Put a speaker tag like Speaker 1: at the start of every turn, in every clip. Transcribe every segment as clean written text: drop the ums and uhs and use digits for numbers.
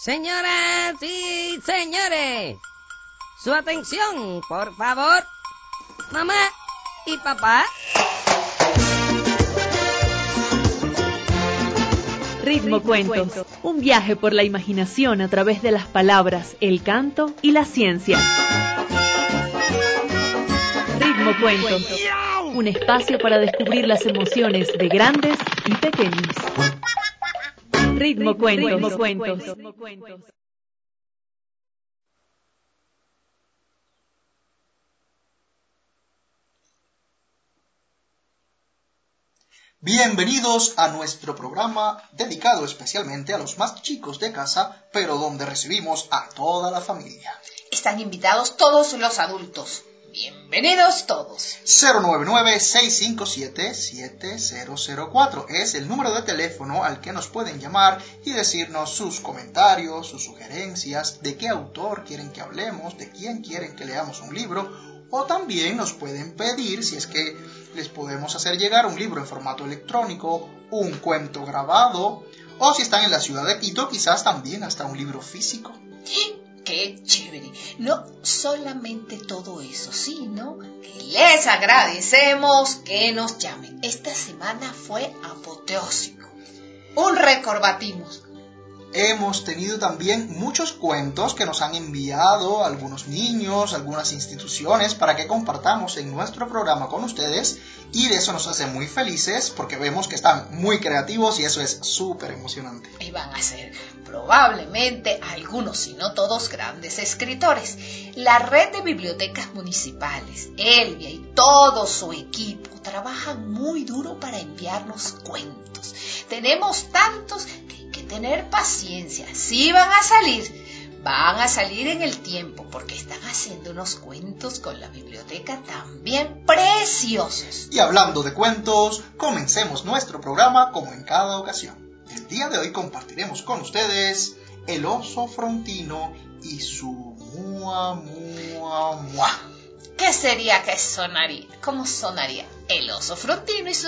Speaker 1: Señoras y señores, su atención, por favor. Mamá y papá.
Speaker 2: Ritmo Cuentos, un viaje por la imaginación a través de las palabras, el canto y la ciencia. Ritmo Cuentos, un espacio para descubrir las emociones de grandes y pequeños. Ritmo Cuentos.
Speaker 3: Bienvenidos a nuestro programa dedicado especialmente a los más chicos de casa, pero donde recibimos a toda la familia.
Speaker 4: Están invitados todos los adultos. Bienvenidos todos.
Speaker 3: 099-657-7004 es el número de teléfono al que nos pueden llamar y decirnos sus comentarios, sus sugerencias, de qué autor quieren que hablemos, de quién quieren que leamos un libro, o también nos pueden pedir si es que les podemos hacer llegar un libro en formato electrónico, un cuento grabado, o si están en la ciudad de Quito, quizás también hasta un libro físico.
Speaker 4: ¡Qué chévere! No solamente todo eso, sino que les agradecemos que nos llamen. Esta semana fue apoteósico. Un récord batimos.
Speaker 3: Hemos tenido también muchos cuentos que nos han enviado algunos niños, algunas instituciones, para que compartamos en nuestro programa con ustedes, y de eso nos hace muy felices porque vemos que están muy creativos y eso es súper emocionante.
Speaker 4: Y van a ser probablemente algunos, si no todos, grandes escritores. La red de bibliotecas municipales, Elvia y todo su equipo trabajan muy duro para enviarnos cuentos. Tenemos tantos que hay que tener paciencia. Sí van a salir en el tiempo, porque están haciendo unos cuentos con la biblioteca también preciosos.
Speaker 3: Y hablando de cuentos, comencemos nuestro programa como en cada ocasión. El día de hoy compartiremos con ustedes El oso frontino y su mua mua mua.
Speaker 4: ¿Qué sería que sonaría? ¿Cómo sonaría el oso frontino y su...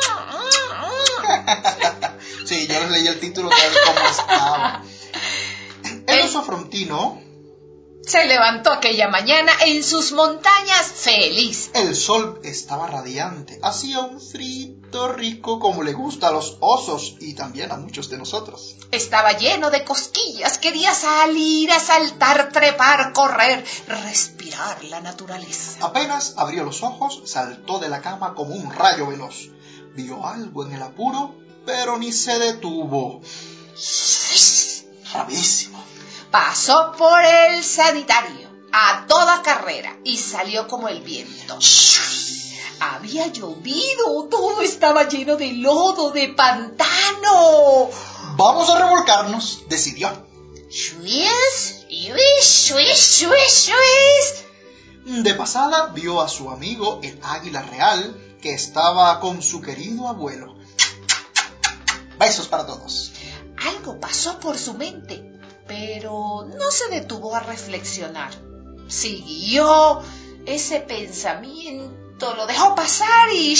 Speaker 3: Sí, yo les leí el título tal como estaba. El oso frontino
Speaker 4: se levantó aquella mañana en sus montañas feliz.
Speaker 3: El sol estaba radiante, hacía un frito rico como le gusta a los osos y también a muchos de nosotros.
Speaker 4: Estaba lleno de cosquillas, quería salir a saltar, trepar, correr, respirar la naturaleza.
Speaker 3: Apenas abrió los ojos, saltó de la cama como un rayo veloz. Vio algo en el apuro, pero ni se detuvo. Rapidísimo.
Speaker 4: Pasó por el sanitario a toda carrera y salió como el viento. Había llovido, todo estaba lleno de lodo, de pantano.
Speaker 3: Vamos a revolcarnos, decidió.
Speaker 4: Shuis, shuis, shuis, shuis.
Speaker 3: De pasada vio a su amigo el águila real, que estaba con su querido abuelo. Besos para todos.
Speaker 4: Algo pasó por su mente, pero no se detuvo a reflexionar. Siguió ese pensamiento, lo dejó pasar y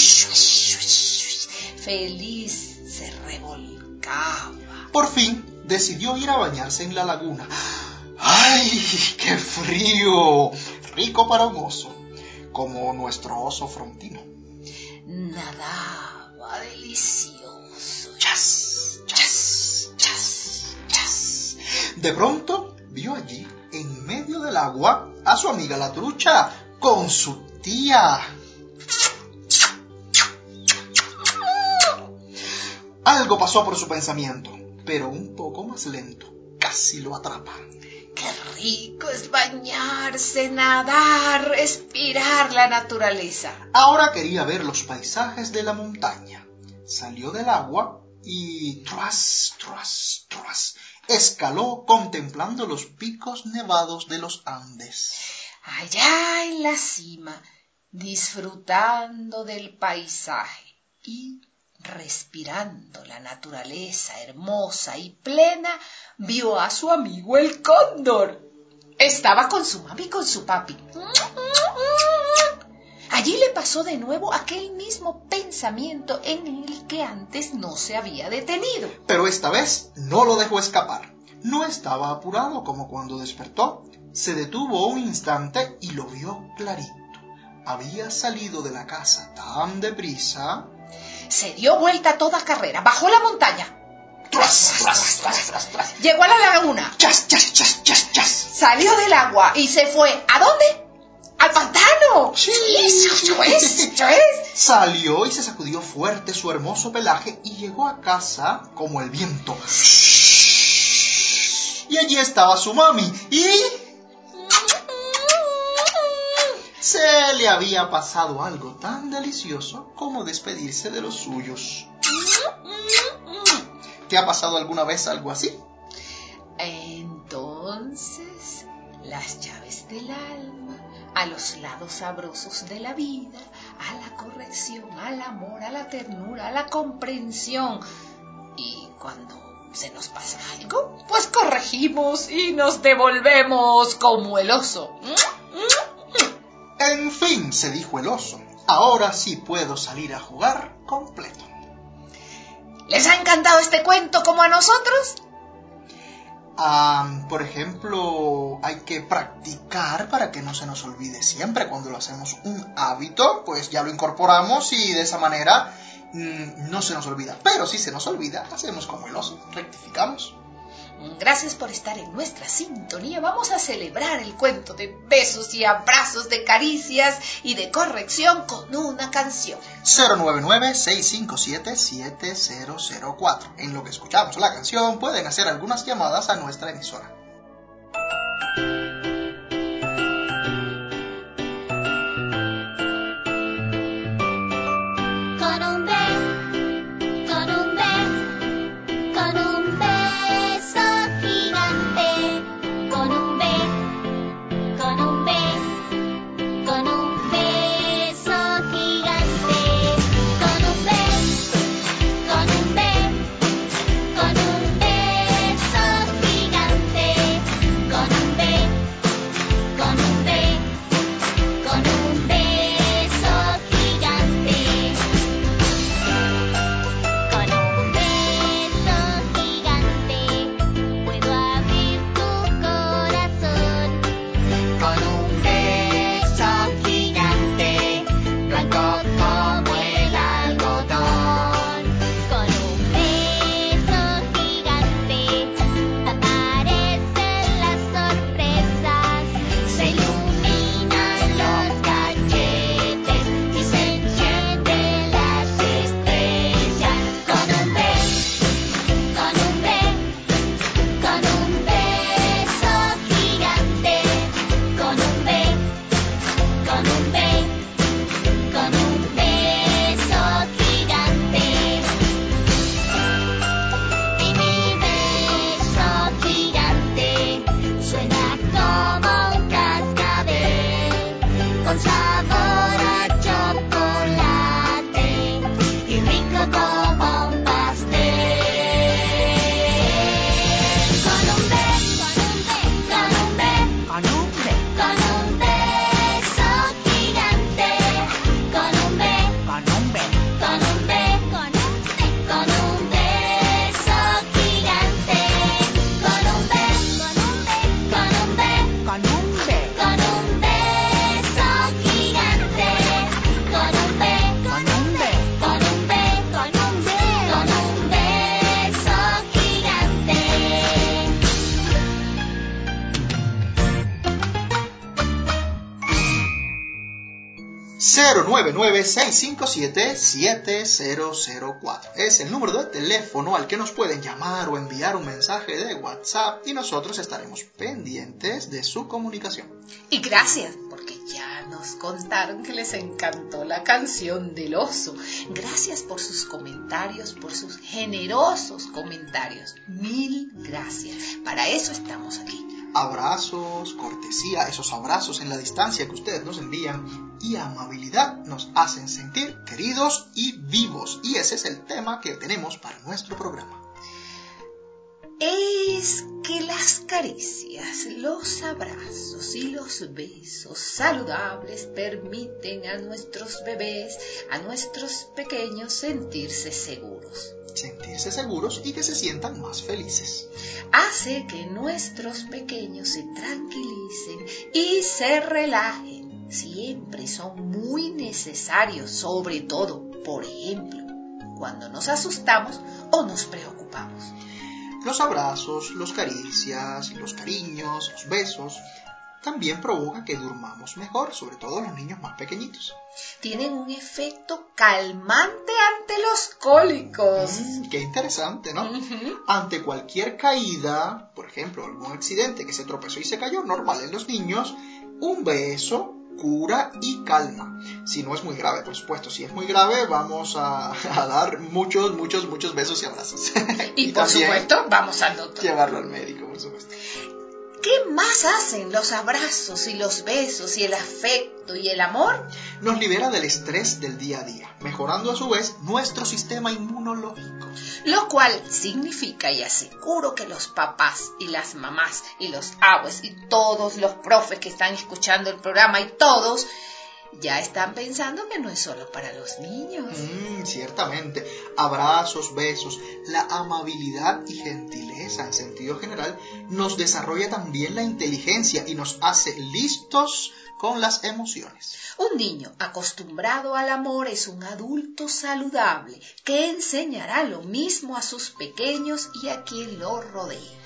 Speaker 4: feliz se revolcaba.
Speaker 3: Por fin decidió ir a bañarse en la laguna. ¡Ay, qué frío! Rico para un oso, como nuestro oso frontino.
Speaker 4: Nadaba delicioso.
Speaker 3: ¡Chas! ¡Chas! ¡Chas! ¡Chas! De pronto vio allí, en medio del agua, a su amiga la trucha con su tía. Algo pasó por su pensamiento, pero un poco más lento. Casi lo atrapa.
Speaker 4: ¡Qué rico es bañarse, nadar, respirar la naturaleza!
Speaker 3: Ahora quería ver los paisajes de la montaña. Salió del agua y tras, tras, tras, escaló contemplando los picos nevados de los Andes.
Speaker 4: Allá en la cima, disfrutando del paisaje y respirando la naturaleza hermosa y plena, vio a su amigo el cóndor. Estaba con su mami y con su papi. Allí le pasó de nuevo aquel mismo pensamiento en el que antes no se había detenido.
Speaker 3: Pero esta vez no lo dejó escapar. No estaba apurado como cuando despertó. Se detuvo un instante y lo vio clarito. Había salido de la casa tan deprisa.
Speaker 4: Se dio vuelta a toda carrera, bajó la montaña.
Speaker 3: ¡Tras, tras, tras, tras, tras!
Speaker 4: Llegó a la laguna.
Speaker 3: ¡Chas, chas, chas, chas, chas!
Speaker 4: Salió del agua y se fue. ¿A dónde? ¡Al pantano!
Speaker 3: ¡Sí!
Speaker 4: ¡Eso es!
Speaker 3: Salió y se sacudió fuerte su hermoso pelaje y llegó a casa como el viento. Y allí estaba su mami y... se le había pasado algo tan delicioso como despedirse de los suyos. ¿Te ha pasado alguna vez algo así?
Speaker 4: Entonces, las llaves del alma, a los lados sabrosos de la vida, a la corrección, al amor, a la ternura, a la comprensión. Y cuando se nos pasa algo, pues corregimos y nos devolvemos como el oso.
Speaker 3: En fin, se dijo el oso, ahora sí puedo salir a jugar completo.
Speaker 4: ¿Les ha encantado este cuento como a nosotros?
Speaker 3: Por ejemplo, hay que practicar para que no se nos olvide siempre. Cuando lo hacemos un hábito, pues ya lo incorporamos y de esa manera no se nos olvida. Pero si se nos olvida, hacemos como el oso, rectificamos.
Speaker 4: Gracias por estar en nuestra sintonía. Vamos a celebrar el cuento de besos y abrazos, de caricias y de corrección con una canción.
Speaker 3: 099-657-7004. En lo que escuchamos la canción, pueden hacer algunas llamadas a nuestra emisora. ...099-657-7004... es el número de teléfono al que nos pueden llamar o enviar un mensaje de WhatsApp y nosotros estaremos pendientes de su comunicación.
Speaker 4: Y gracias, porque ya nos contaron que les encantó la canción del oso. Gracias por sus comentarios, por sus generosos comentarios. Mil gracias. Para eso estamos aquí.
Speaker 3: Abrazos, cortesía, esos abrazos en la distancia que ustedes nos envían y amabilidad nos hacen sentir queridos y vivos. Y ese es el tema que tenemos para nuestro programa.
Speaker 4: Es que la Las caricias, los abrazos y los besos saludables permiten a nuestros bebés, a nuestros pequeños sentirse seguros.
Speaker 3: Sentirse seguros y que se sientan más felices.
Speaker 4: Hace que nuestros pequeños se tranquilicen y se relajen. Siempre son muy necesarios, sobre todo, por ejemplo, cuando nos asustamos o nos preocupamos.
Speaker 3: Los abrazos, los caricias, los cariños, los besos también provocan que durmamos mejor, sobre todo los niños más pequeñitos.
Speaker 4: Tienen un efecto calmante ante los cólicos.
Speaker 3: Qué interesante, ¿no?
Speaker 4: Uh-huh.
Speaker 3: Ante cualquier caída, por ejemplo, algún accidente que se tropezó y se cayó, normal en los niños, un beso cura y calma. Si no es muy grave, por supuesto. Si es muy grave, vamos a dar muchos besos y abrazos.
Speaker 4: Y por supuesto, vamos al doctor.
Speaker 3: Llevarlo al médico, por supuesto.
Speaker 4: ¿Qué más hacen los abrazos y los besos y el afecto y el amor?
Speaker 3: Nos libera del estrés del día a día, mejorando a su vez nuestro sistema inmunológico.
Speaker 4: Lo cual significa, y aseguro que los papás y las mamás y los abuelos y todos los profes que están escuchando el programa y todos ya están pensando que no es solo para los niños.
Speaker 3: Ciertamente. Abrazos, besos, la amabilidad y gentileza en sentido general nos desarrolla también la inteligencia y nos hace listos con las emociones.
Speaker 4: Un niño acostumbrado al amor es un adulto saludable que enseñará lo mismo a sus pequeños y a quien lo rodee.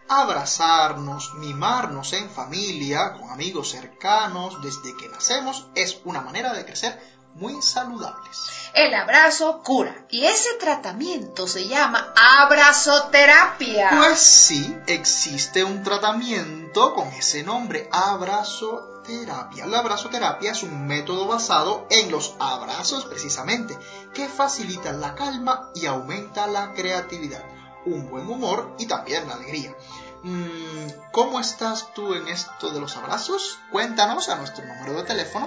Speaker 3: Abrazarnos, mimarnos en familia, con amigos cercanos, desde que nacemos, es una manera de crecer muy saludables.
Speaker 4: El abrazo cura y ese tratamiento se llama abrazoterapia.
Speaker 3: Pues sí, existe un tratamiento con ese nombre, abrazoterapia. La abrazoterapia es un método basado en los abrazos precisamente, que facilitan la calma y aumenta la creatividad, un buen humor y también la alegría. ¿Cómo estás tú en esto de los abrazos? Cuéntanos a nuestro número de teléfono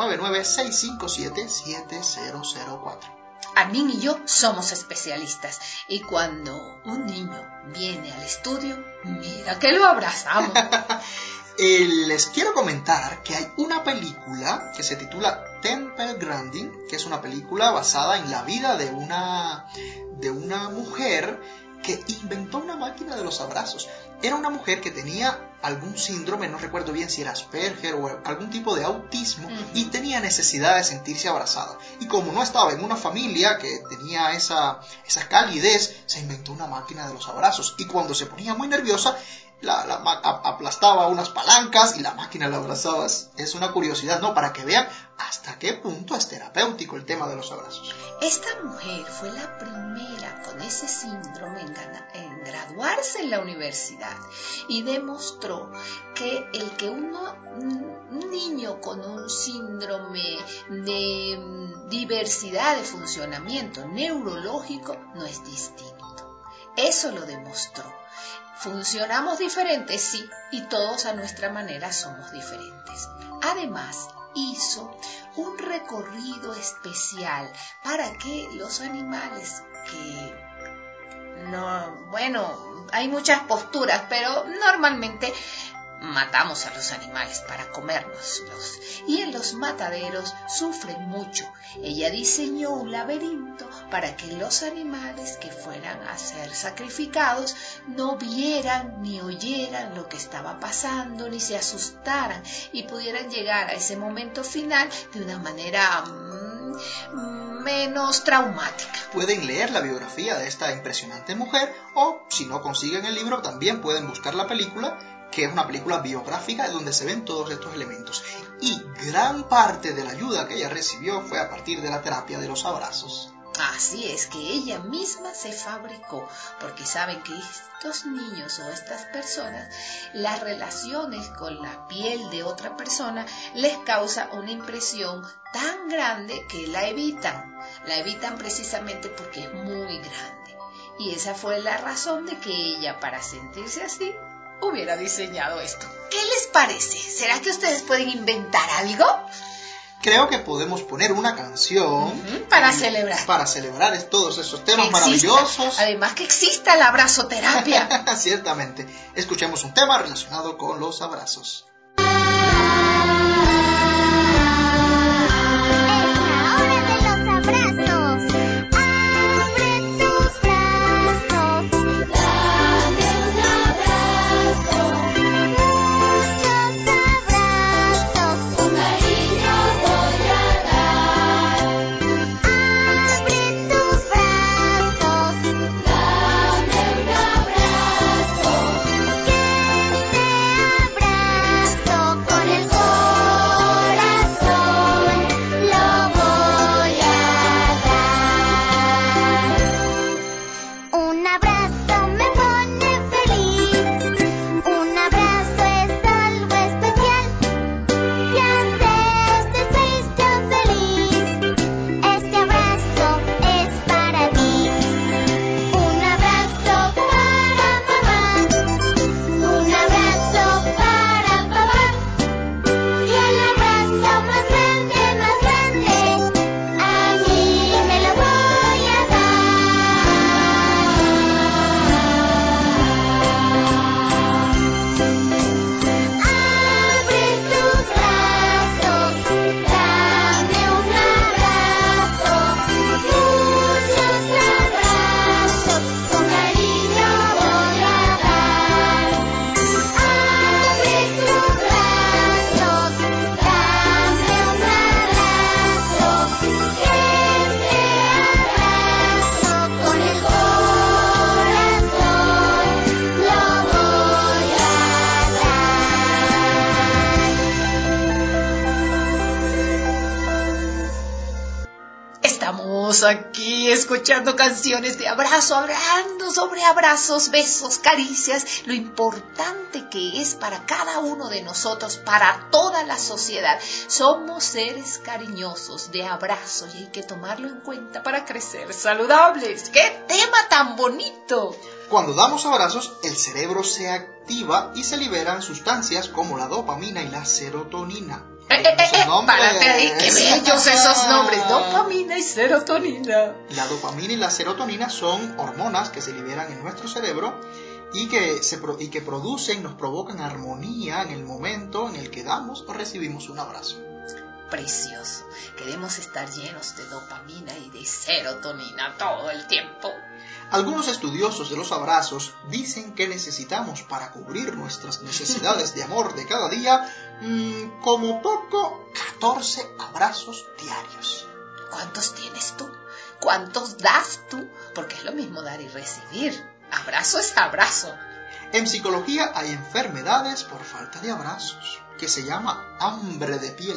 Speaker 3: 099-657-7004.
Speaker 4: Armin y yo somos especialistas y cuando un niño viene al estudio, mira que lo abrazamos.
Speaker 3: Les quiero comentar que hay una película que se titula Temple Grandin, que es una película basada en la vida de una mujer que inventó una máquina de los abrazos. Era una mujer que tenía algún síndrome, no recuerdo bien si era Asperger o algún tipo de autismo, y tenía necesidad de sentirse abrazada. Y como no estaba en una familia que tenía esa calidez, se inventó una máquina de los abrazos. Y cuando se ponía muy nerviosa, aplastaba unas palancas y la máquina la abrazaba. Es una curiosidad, ¿no? Para que vean hasta qué punto es terapéutico el tema de los abrazos.
Speaker 4: Esta mujer fue la primera con ese síndrome en graduarse en la universidad y demostró que el que un niño con un síndrome de diversidad de funcionamiento neurológico no es distinto. Eso lo demostró. Funcionamos diferentes, sí, y todos a nuestra manera somos diferentes. Además, hizo un recorrido especial para que los animales hay muchas posturas, pero normalmente matamos a los animales para comérnoslos y en los mataderos sufren mucho. Ella diseñó un laberinto para que los animales que fueran a ser sacrificados no vieran ni oyeran lo que estaba pasando, ni se asustaran y pudieran llegar a ese momento final de una manera menos traumática.
Speaker 3: Pueden leer la biografía de esta impresionante mujer o, si no consiguen el libro, también pueden buscar la película, que es una película biográfica donde se ven todos estos elementos. Y gran parte de la ayuda que ella recibió fue a partir de la terapia de los abrazos.
Speaker 4: Así es, que ella misma se fabricó, porque saben que estos niños o estas personas, las relaciones con la piel de otra persona les causa una impresión tan grande que la evitan precisamente porque es muy grande. Y esa fue la razón de que ella, para sentirse así, hubiera diseñado esto. ¿Qué les parece? ¿Será que ustedes pueden inventar algo?
Speaker 3: creo que podemos poner una canción
Speaker 4: para celebrar.
Speaker 3: Para celebrar todos esos temas
Speaker 4: que
Speaker 3: maravillosos.
Speaker 4: Además que exista la abrazoterapia.
Speaker 3: Ciertamente. Escuchemos un tema relacionado con los abrazos.
Speaker 4: Aquí escuchando canciones de abrazo, hablando sobre abrazos, besos, caricias, lo importante que es para cada uno de nosotros, para toda la sociedad. Somos seres cariñosos de abrazo y hay que tomarlo en cuenta para crecer saludables. ¡Qué tema tan bonito!
Speaker 3: Cuando damos abrazos, el cerebro se activa y se liberan sustancias como la dopamina y la serotonina.
Speaker 4: Párate ahí, qué bellos esos nombres, dopamina y serotonina.
Speaker 3: La dopamina y la serotonina son hormonas que se liberan en nuestro cerebro y que nos provocan armonía en el momento en el que damos o recibimos un abrazo.
Speaker 4: Precioso, queremos estar llenos de dopamina y de serotonina todo el tiempo.
Speaker 3: Algunos estudiosos de los abrazos dicen que necesitamos para cubrir nuestras necesidades de amor de cada día, como poco, 14 abrazos diarios.
Speaker 4: ¿Cuántos tienes tú? ¿Cuántos das tú? Porque es lo mismo dar y recibir. Abrazo es abrazo.
Speaker 3: En psicología hay enfermedades por falta de abrazos, que se llama hambre de piel.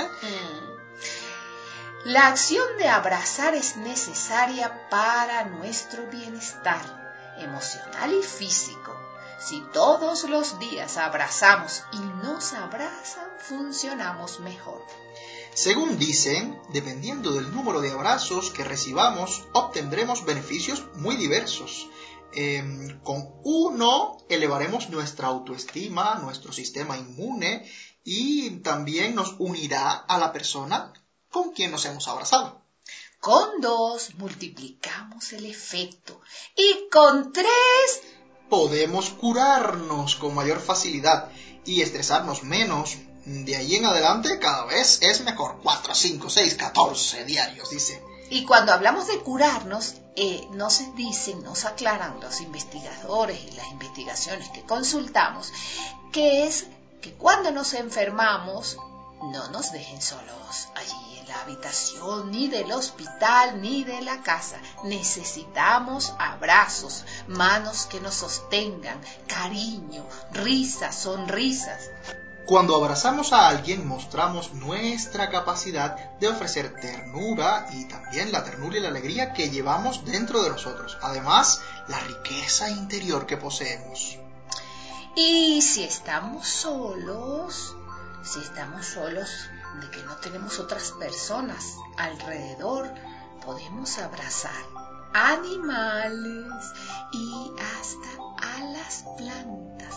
Speaker 4: La acción de abrazar es necesaria para nuestro bienestar emocional y físico. Si todos los días abrazamos y nos abrazan, funcionamos mejor.
Speaker 3: Según dicen, dependiendo del número de abrazos que recibamos, obtendremos beneficios muy diversos. Con uno elevaremos nuestra autoestima, nuestro sistema inmune y también nos unirá a la persona con quien nos hemos abrazado.
Speaker 4: Con 2 multiplicamos el efecto y con 3
Speaker 3: podemos curarnos con mayor facilidad y estresarnos menos. De ahí en adelante cada vez es mejor. 4, 5, 6, 14 diarios, dice.
Speaker 4: Y cuando hablamos de curarnos, nos aclaran los investigadores y las investigaciones que consultamos, que es que cuando nos enfermamos, no nos dejen solos allí en la habitación, ni del hospital, ni de la casa. Necesitamos abrazos, manos que nos sostengan, cariño, risas, sonrisas.
Speaker 3: Cuando abrazamos a alguien, mostramos nuestra capacidad de ofrecer ternura y también la ternura y la alegría que llevamos dentro de nosotros. Además, la riqueza interior que poseemos.
Speaker 4: Y si estamos solos de que no tenemos otras personas alrededor, podemos abrazar animales y hasta a las plantas.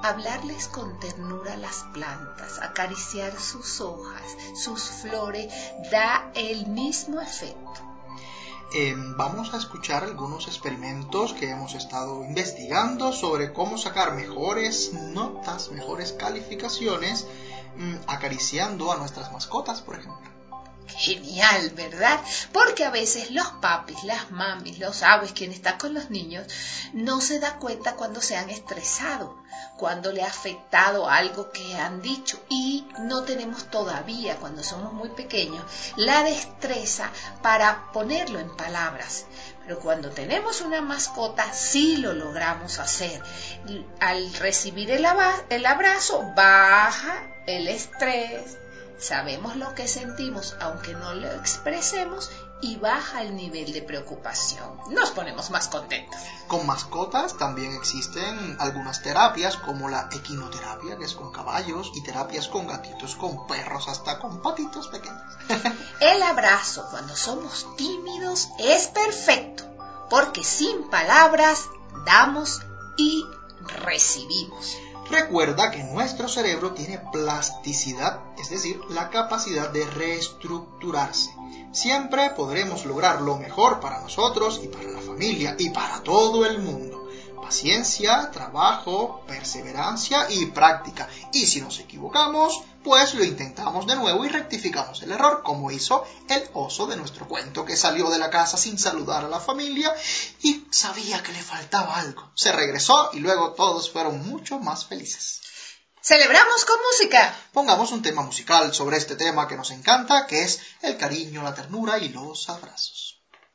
Speaker 4: hablarles con ternura a las plantas, acariciar sus hojas, sus flores, da el mismo efecto.
Speaker 3: Vamos a escuchar algunos experimentos que hemos estado investigando sobre cómo sacar mejores notas, mejores calificaciones, acariciando a nuestras mascotas, por ejemplo.
Speaker 4: Genial, ¿verdad? Porque a veces los papis, las mamis, los abuelos, quien está con los niños, no se da cuenta cuando se han estresado, cuando le ha afectado algo que han dicho, y no tenemos todavía, cuando somos muy pequeños, la destreza para ponerlo en palabras. Pero cuando tenemos una mascota sí lo logramos hacer. Al recibir el abrazo baja el estrés, sabemos lo que sentimos aunque no lo expresemos y baja el nivel de preocupación. Nos ponemos más contentos.
Speaker 3: Con mascotas también existen algunas terapias como la equinoterapia, que es con caballos, y terapias con gatitos, con perros, hasta con patitos pequeños.
Speaker 4: El abrazo cuando somos tímidos es perfecto, porque sin palabras damos y recibimos.
Speaker 3: Recuerda que nuestro cerebro tiene plasticidad, es decir, la capacidad de reestructurarse. Siempre podremos lograr lo mejor para nosotros y para la familia y para todo el mundo. Paciencia, trabajo, perseverancia y práctica. Y si nos equivocamos, pues lo intentamos de nuevo y rectificamos el error, como hizo el oso de nuestro cuento, que salió de la casa sin saludar a la familia y sabía que le faltaba algo. Se regresó y luego todos fueron mucho más felices.
Speaker 4: ¡Celebramos con música!
Speaker 3: Pongamos un tema musical sobre este tema que nos encanta, que es el cariño, la ternura y los abrazos.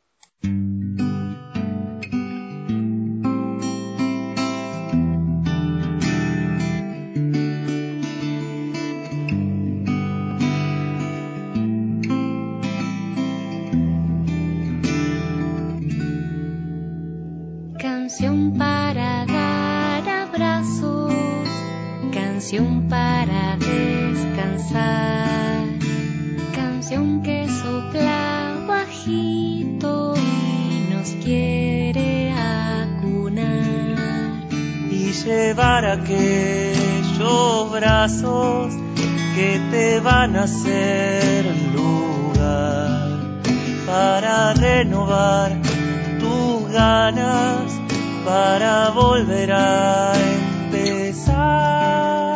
Speaker 5: Canción para dar abrazos, canción para descansar, canción que sopla bajito y nos quiere acunar.
Speaker 6: Y llevar aquellos brazos que te van a hacer lugar para renovar tus ganas, para volver a empezar.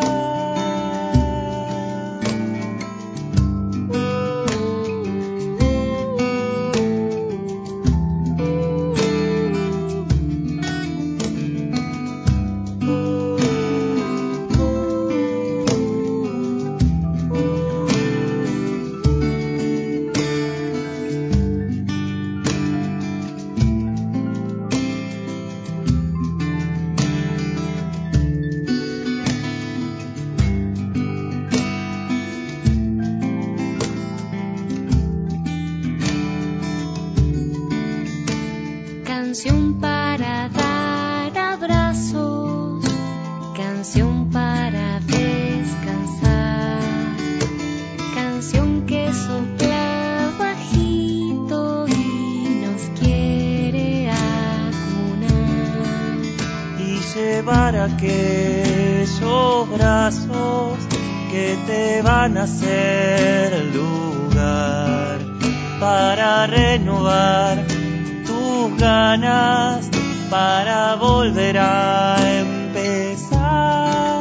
Speaker 5: Canción para dar abrazos, canción para descansar, canción que sopla bajito y nos quiere acunar.
Speaker 6: Y llevar aquellos brazos que te van a hacer lugar para renovar tus ganas, para volver a empezar.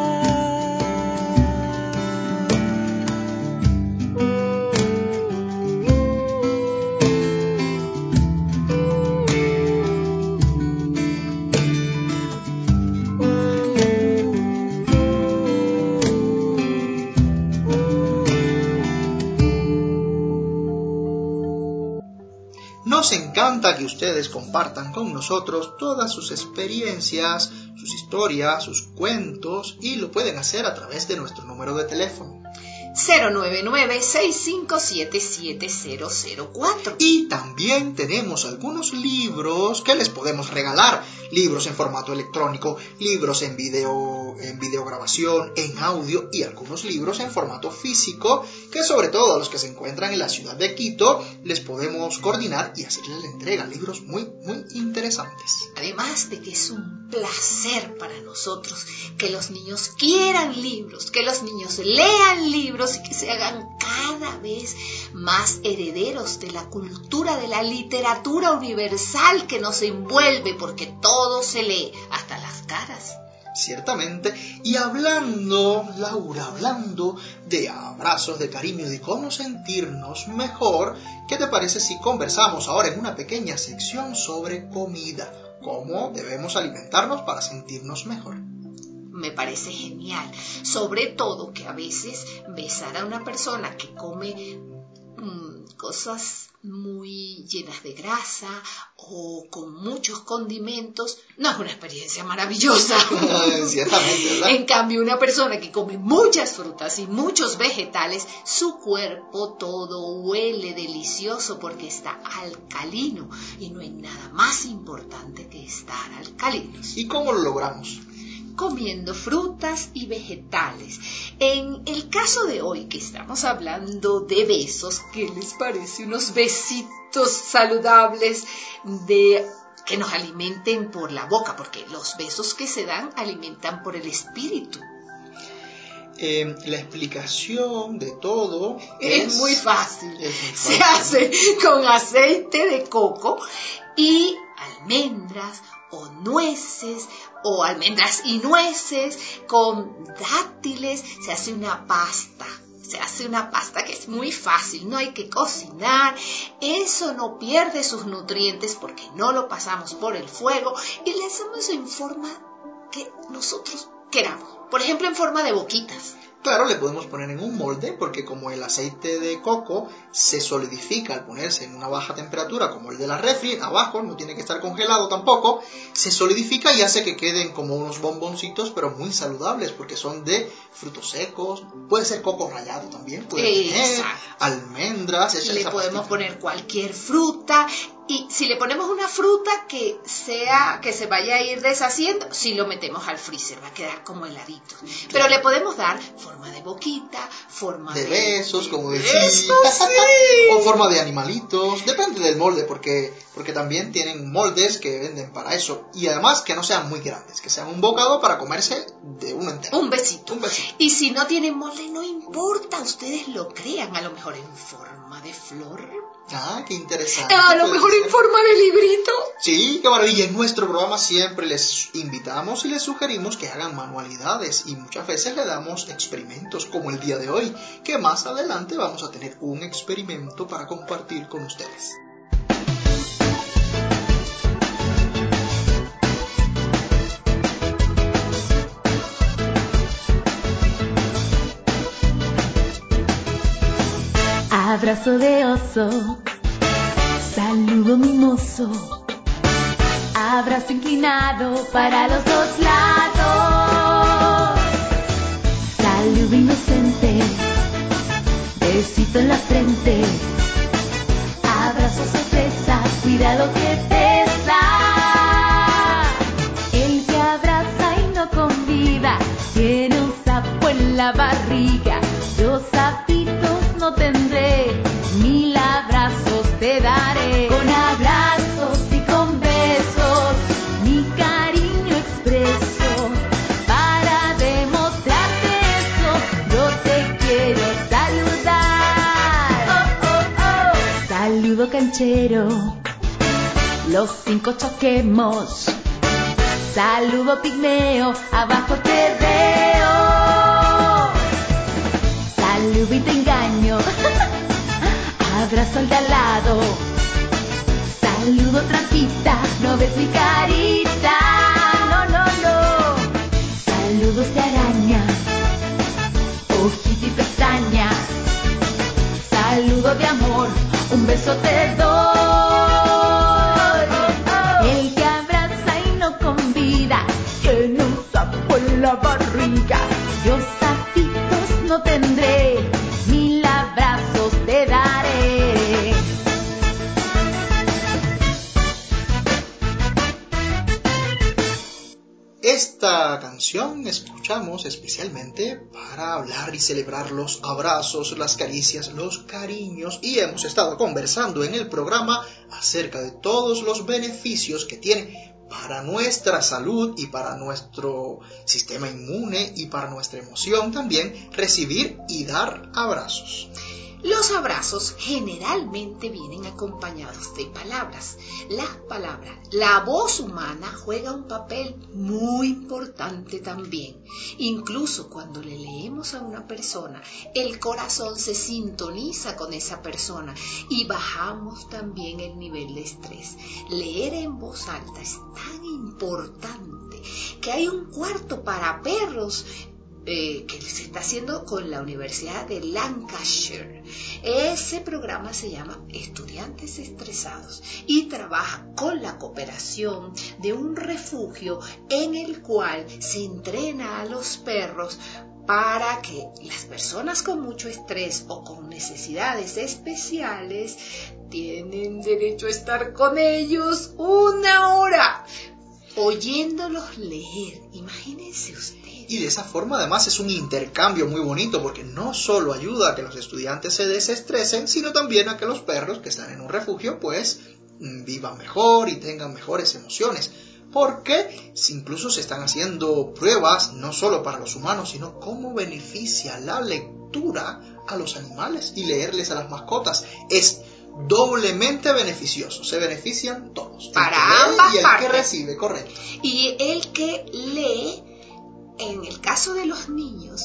Speaker 3: Nos encanta que ustedes compartan con nosotros todas sus experiencias, sus historias, sus cuentos, y lo pueden hacer a través de nuestro número de teléfono.
Speaker 4: 099-657-7004.
Speaker 3: Y también tenemos algunos libros que les podemos regalar. Libros en formato electrónico, libros en videograbación, en audio y algunos libros en formato físico que sobre todo a los que se encuentran en la ciudad de Quito les podemos coordinar y hacerles la entrega. Libros muy, muy interesantes.
Speaker 4: Además de que es un placer para nosotros que los niños quieran libros, que los niños lean libros y que se hagan cada vez más herederos de la cultura, de la literatura universal que nos envuelve, porque todo se lee, hasta las caras.
Speaker 3: Ciertamente. Y hablando, Laura, hablando de abrazos, de cariño y de cómo sentirnos mejor, ¿qué te parece si conversamos ahora en una pequeña sección sobre comida? ¿Cómo debemos alimentarnos para sentirnos mejor?
Speaker 4: Me parece genial, sobre todo que a veces besar a una persona que come cosas muy llenas de grasa o con muchos condimentos no es una experiencia maravillosa.
Speaker 3: Ciertamente, ¿verdad?
Speaker 4: En cambio, una persona que come muchas frutas y muchos vegetales, su cuerpo todo huele delicioso porque está alcalino, y no hay nada más importante que estar alcalinos.
Speaker 3: ¿Y cómo lo logramos?
Speaker 4: Comiendo frutas y vegetales. En el caso de hoy que estamos hablando de besos, ¿qué les parece unos besitos saludables que nos alimenten por la boca? Porque los besos que se dan alimentan por el espíritu.
Speaker 3: La explicación de todo
Speaker 4: es muy fácil. Se hace con aceite de coco y almendras o nueces, o almendras y nueces, con dátiles. Se hace una pasta que es muy fácil, no hay que cocinar, eso no pierde sus nutrientes porque no lo pasamos por el fuego y le hacemos en forma que nosotros queramos, por ejemplo en forma de boquitas.
Speaker 3: Claro, le podemos poner en un molde porque como el aceite de coco se solidifica al ponerse en una baja temperatura como el de la refri, abajo, no tiene que estar congelado tampoco, se solidifica y hace que queden como unos bomboncitos pero muy saludables porque son de frutos secos, puede ser coco rallado también, puede tener almendras.
Speaker 4: Le podemos poner cualquier fruta. Y si le ponemos una fruta que se vaya a ir deshaciendo, si lo metemos al freezer va a quedar como heladito. Pero le podemos dar forma de boquita, forma
Speaker 3: de besos, como decía.
Speaker 4: ¡Eso sí!
Speaker 3: O forma de animalitos. Depende del molde, porque también tienen moldes que venden para eso. Y además que no sean muy grandes, que sean un bocado para comerse de uno entero.
Speaker 4: Un besito. Y si no tienen molde, no importa, ustedes lo crean, a lo mejor en forma de flor.
Speaker 3: Ah, qué interesante.
Speaker 4: A lo mejor en forma de librito.
Speaker 3: Sí, qué maravilla. En nuestro programa siempre les invitamos y les sugerimos que hagan manualidades y muchas veces le damos experimentos como el día de hoy, que más adelante vamos a tener un experimento para compartir con ustedes.
Speaker 2: Abrazo de oso, saludo mimoso, abrazo inclinado para los dos lados, saludo inocente, besito en la frente, abrazo sorpresa, cuidado que pesa, el que abraza y no convida, tiene un sapo en la barriga, yo sapitos no tendré, 1000 abrazos te daré. Con abrazos y con besos, mi cariño expreso. Para demostrarte eso, yo te quiero saludar. Oh, oh, oh. Saludo canchero, los 5 choquemos. Saludo pigmeo, abajo te veo. Saludo y te engaño, abrazo al de al lado, saludo trampita, no ves mi carita, no, no, no, saludos de araña, ojito y pestaña, saludo de amor, un beso te doy, el que abraza y no convida, tiene un sapo en la barriga, yo sapitos no tendré,
Speaker 3: Esta canción escuchamos especialmente para hablar y celebrar los abrazos, las caricias, los cariños, y hemos estado conversando en el programa acerca de todos los beneficios que tiene para nuestra salud y para nuestro sistema inmune y para nuestra emoción también recibir y dar abrazos.
Speaker 4: Los abrazos generalmente vienen acompañados de palabras. Las palabras, la voz humana juega un papel muy importante también. Incluso cuando le leemos a una persona, el corazón se sintoniza con esa persona y bajamos también el nivel de estrés. Leer en voz alta es tan importante que hay un cuarto para perros que se está haciendo con la Universidad de Lancashire. Ese programa se llama Estudiantes Estresados y trabaja con la cooperación de un refugio en el cual se entrena a los perros para que las personas con mucho estrés o con necesidades especiales tienen derecho a estar con ellos 1 hora oyéndolos leer. Imagínense ustedes.
Speaker 3: Y de esa forma además es un intercambio muy bonito, porque no solo ayuda a que los estudiantes se desestresen, sino también a que los perros que están en un refugio pues vivan mejor y tengan mejores emociones. Porque incluso se están haciendo pruebas no solo para los humanos, sino cómo beneficia la lectura a los animales y leerles a las mascotas. Es doblemente beneficioso, se benefician todos.
Speaker 4: Para ambas
Speaker 3: y el
Speaker 4: partes.
Speaker 3: que recibe, correcto.
Speaker 4: Y el que lee, en el caso de los niños,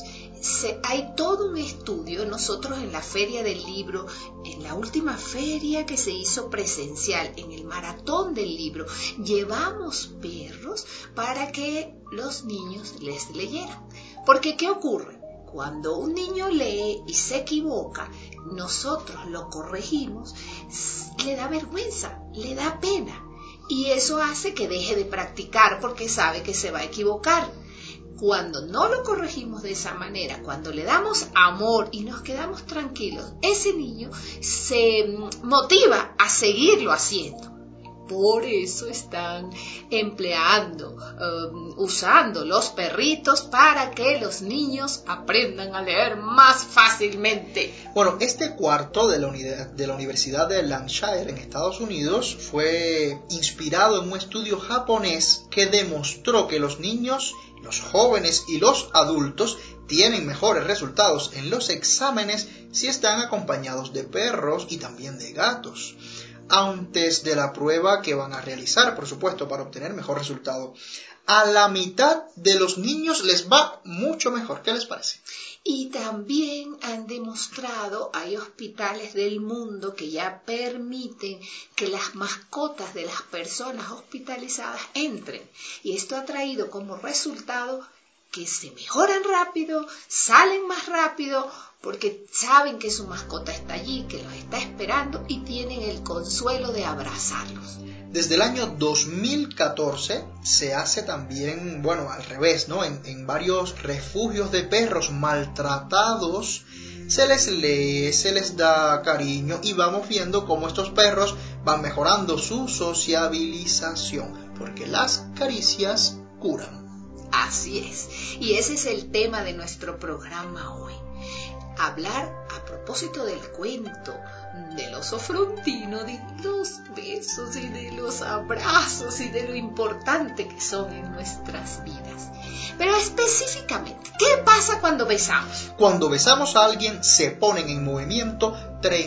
Speaker 4: hay todo un estudio. Nosotros en la Feria del Libro, en la última feria que se hizo presencial, en el Maratón del Libro, llevamos perros para que los niños les leyeran. Porque ¿qué ocurre? Cuando un niño lee y se equivoca, nosotros lo corregimos, le da vergüenza, le da pena. Y eso hace que deje de practicar porque sabe que se va a equivocar. Cuando no lo corregimos de esa manera, cuando le damos amor y nos quedamos tranquilos, ese niño se motiva a seguirlo haciendo. Por eso están usando los perritos para que los niños aprendan a leer más fácilmente.
Speaker 3: Bueno, este cuarto de la Universidad de Lancashire en Estados Unidos fue inspirado en un estudio japonés que demostró que los niños, los jóvenes y los adultos tienen mejores resultados en los exámenes si están acompañados de perros y también de gatos, antes de la prueba que van a realizar, por supuesto, para obtener mejor resultado. A la mitad de los niños les va mucho mejor. ¿Qué les parece?
Speaker 4: Y también han demostrado, hay hospitales del mundo que ya permiten que las mascotas de las personas hospitalizadas entren. Y esto ha traído como resultado que se mejoran rápido, salen más rápido, porque saben que su mascota está allí, que los está esperando y tienen el consuelo de abrazarlos.
Speaker 3: Desde el año 2014 se hace también, bueno, al revés, ¿no? En varios refugios de perros maltratados se les lee, se les da cariño y vamos viendo cómo estos perros van mejorando su sociabilización, porque las caricias curan.
Speaker 4: Así es, y ese es el tema de nuestro programa hoy. Hablar a propósito del cuento del oso frontino, de los besos y de los abrazos y de lo importante que son en nuestras vidas. Pero específicamente, ¿qué pasa cuando besamos?
Speaker 3: Cuando besamos a alguien se ponen en movimiento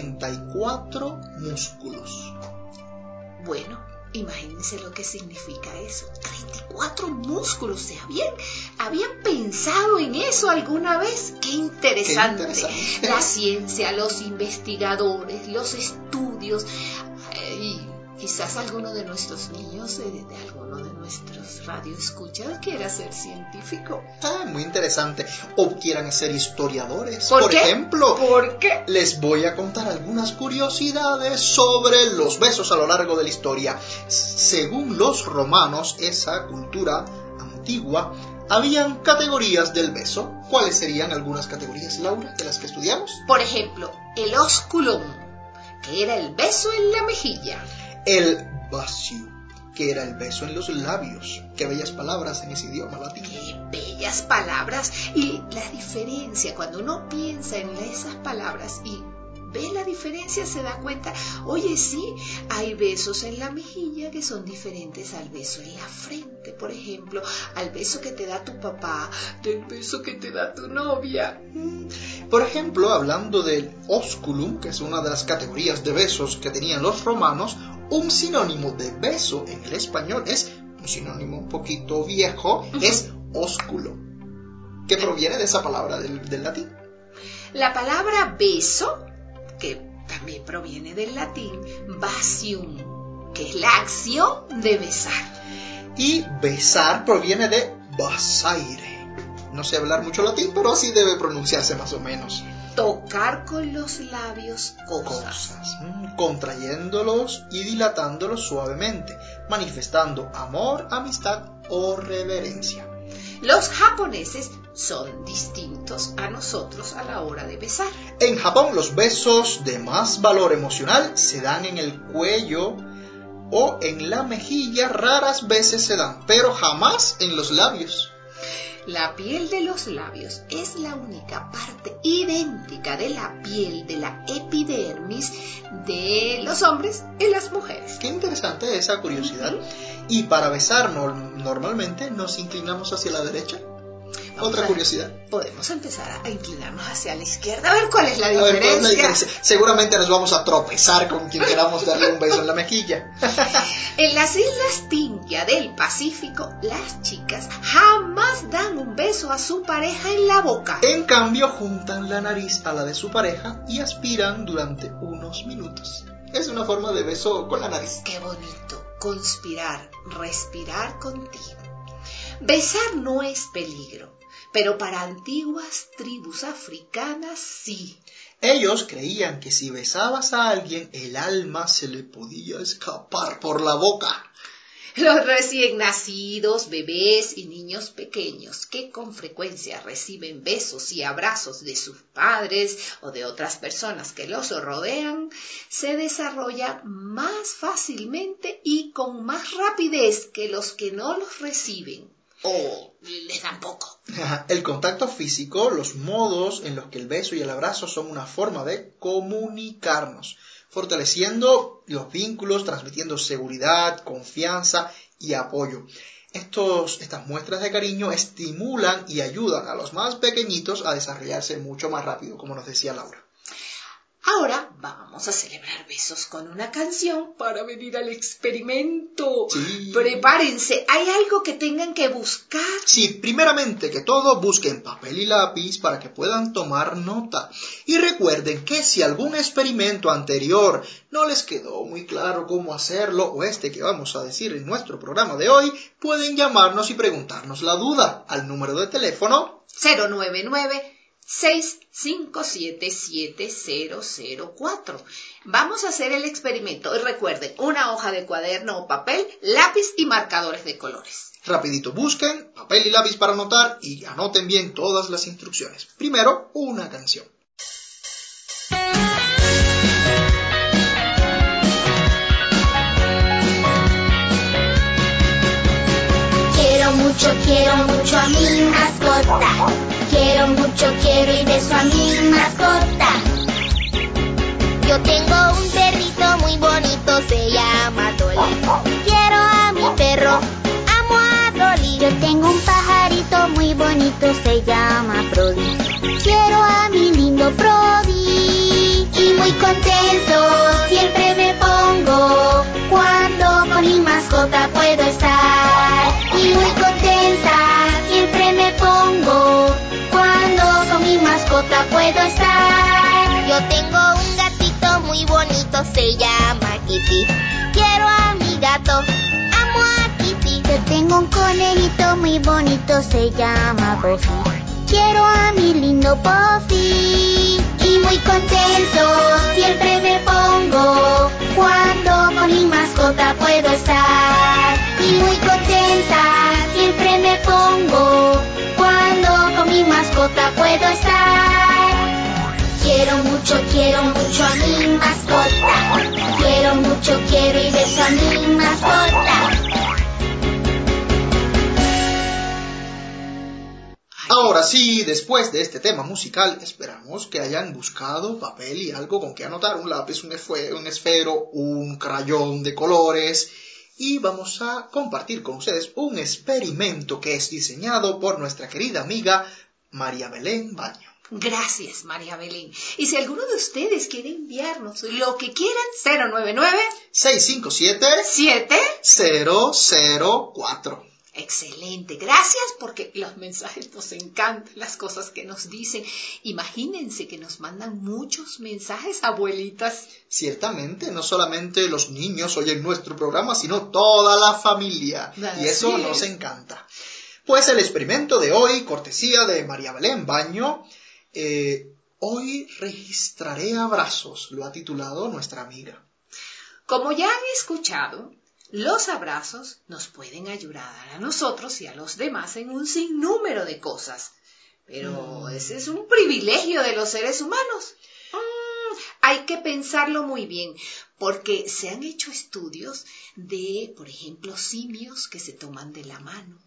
Speaker 3: 34 músculos.
Speaker 4: Bueno, imagínense lo que significa eso. 34 músculos. ¿Se habían pensado en eso alguna vez? ¡Qué interesante!
Speaker 3: Qué interesante.
Speaker 4: La ciencia, los investigadores, los estudios. Y quizás alguno de nuestros niños, de alguno de nuestros radioescuchas quiera ser científico.
Speaker 3: Muy interesante. O quieran ser historiadores.
Speaker 4: ¿Por qué?
Speaker 3: Ejemplo,
Speaker 4: ¿Por qué?
Speaker 3: les voy a contar algunas curiosidades sobre los besos a lo largo de la historia. Según los romanos, esa cultura antigua, habían categorías del beso. ¿Cuáles serían algunas categorías, Laura, de las que estudiamos?
Speaker 4: Por ejemplo, el osculum, que era el beso en la mejilla.
Speaker 3: El bacio, que era el beso en los labios. Qué bellas palabras en ese idioma latín.
Speaker 4: Qué bellas palabras. Y la diferencia, cuando uno piensa en esas palabras y ve la diferencia, se da cuenta, oye, sí, hay besos en la mejilla que son diferentes al beso en la frente, por ejemplo, al beso que te da tu papá, del beso que te da tu novia.
Speaker 3: Por ejemplo, hablando del ósculum, que es una de las categorías de besos que tenían los romanos, un sinónimo de beso en el español es un sinónimo un poquito viejo, es ósculo, que proviene de esa palabra del latín.
Speaker 4: La palabra beso, que también proviene del latín, basium, que es la acción de besar.
Speaker 3: Y besar proviene de basaire. No sé hablar mucho latín, pero así debe pronunciarse más o menos.
Speaker 4: Tocar con los labios cosas.
Speaker 3: Contrayéndolos y dilatándolos suavemente, manifestando amor, amistad o reverencia.
Speaker 4: Los japoneses son distintos a nosotros a la hora de besar.
Speaker 3: En Japón, los besos de más valor emocional se dan en el cuello o en la mejilla, raras veces se dan, pero jamás en los labios.
Speaker 4: La piel de los labios es la única parte idéntica de la piel de la epidermis de los hombres y las mujeres.
Speaker 3: Qué interesante esa curiosidad. Y para besarnos normalmente nos inclinamos hacia la derecha. Otra curiosidad.
Speaker 4: Podemos empezar a inclinarnos hacia la izquierda. A ver cuál es la diferencia.
Speaker 3: Seguramente nos vamos a tropezar con quien queramos darle un beso en la mejilla.
Speaker 4: En las islas Tinkia del Pacífico, las chicas jamás dan un beso a su pareja en la boca.
Speaker 3: En cambio, juntan la nariz a la de su pareja y aspiran durante unos minutos. Es una forma de beso con la nariz.
Speaker 4: Qué bonito. Conspirar, respirar contigo. Besar no es peligro, pero para antiguas tribus africanas sí.
Speaker 3: Ellos creían que si besabas a alguien, el alma se le podía escapar por la boca.
Speaker 4: Los recién nacidos, bebés y niños pequeños que con frecuencia reciben besos y abrazos de sus padres o de otras personas que los rodean, se desarrollan más fácilmente y con más rapidez que los que no los reciben o les dan poco.
Speaker 3: El contacto físico, los modos en los que el beso y el abrazo son una forma de comunicarnos, fortaleciendo los vínculos, transmitiendo seguridad, confianza y apoyo. Estas muestras de cariño estimulan y ayudan a los más pequeñitos a desarrollarse mucho más rápido, como nos decía Laura.
Speaker 4: Ahora vamos a celebrar besos con una canción para venir al experimento.
Speaker 3: Sí.
Speaker 4: Prepárense, ¿hay algo que tengan que buscar?
Speaker 3: Sí, primeramente que todo, busquen papel y lápiz para que puedan tomar nota. Y recuerden que si algún experimento anterior no les quedó muy claro cómo hacerlo, o este que vamos a decir en nuestro programa de hoy, pueden llamarnos y preguntarnos la duda al número de teléfono
Speaker 4: 099-657-7004. Vamos a hacer el experimento y recuerden, una hoja de cuaderno o papel, lápiz y marcadores de colores.
Speaker 3: Rapidito busquen papel y lápiz para anotar y anoten bien todas las instrucciones. Primero, una canción.
Speaker 2: Quiero mucho a mi mascota. Quiero y beso a mi mascota. Yo tengo un perrito muy bonito, se llama Dolly. Quiero a mi perro, amo a Dolly. Yo tengo un pajarito muy bonito, se llama Brody. Quiero a mi lindo Brody. Y muy contento siempre me pongo cuando con mi mascota puedo estar. Y muy contenta siempre me pongo cuando con mi mascota puedo estar. Yo tengo un gatito muy bonito, se llama Kitty. Quiero a mi gato, amo a Kitty. Yo tengo un conejito muy bonito, se llama Buffy. Quiero a mi lindo Buffy. Y muy contento siempre me pongo cuando con mi mascota puedo estar. Y muy contenta siempre me pongo cuando con mi mascota puedo estar. Quiero mucho a mi mascota. Quiero y beso a mi mascota.
Speaker 3: Ahora sí, después de este tema musical, esperamos que hayan buscado papel y algo con que anotar, un lápiz, un esfero, un crayón de colores, y vamos a compartir con ustedes un experimento que es diseñado por nuestra querida amiga María Belén Baño.
Speaker 4: Gracias, María Belén. Y si alguno de ustedes quiere enviarnos lo que quieran,
Speaker 3: 657-700-4.
Speaker 4: Excelente, gracias porque los mensajes nos encantan, las cosas que nos dicen. Imagínense que nos mandan muchos mensajes, abuelitas.
Speaker 3: Ciertamente, no solamente los niños oyen nuestro programa, sino toda la familia.
Speaker 4: Así
Speaker 3: y eso nos encanta. Pues el experimento de hoy, cortesía de María Belén Baño, hoy registraré abrazos, lo ha titulado nuestra amiga.
Speaker 4: Como ya han escuchado, los abrazos nos pueden ayudar a nosotros y a los demás en un sinnúmero de cosas. Pero ese es un privilegio de los seres humanos. Hay que pensarlo muy bien, porque se han hecho estudios de, por ejemplo, simios que se toman de la mano,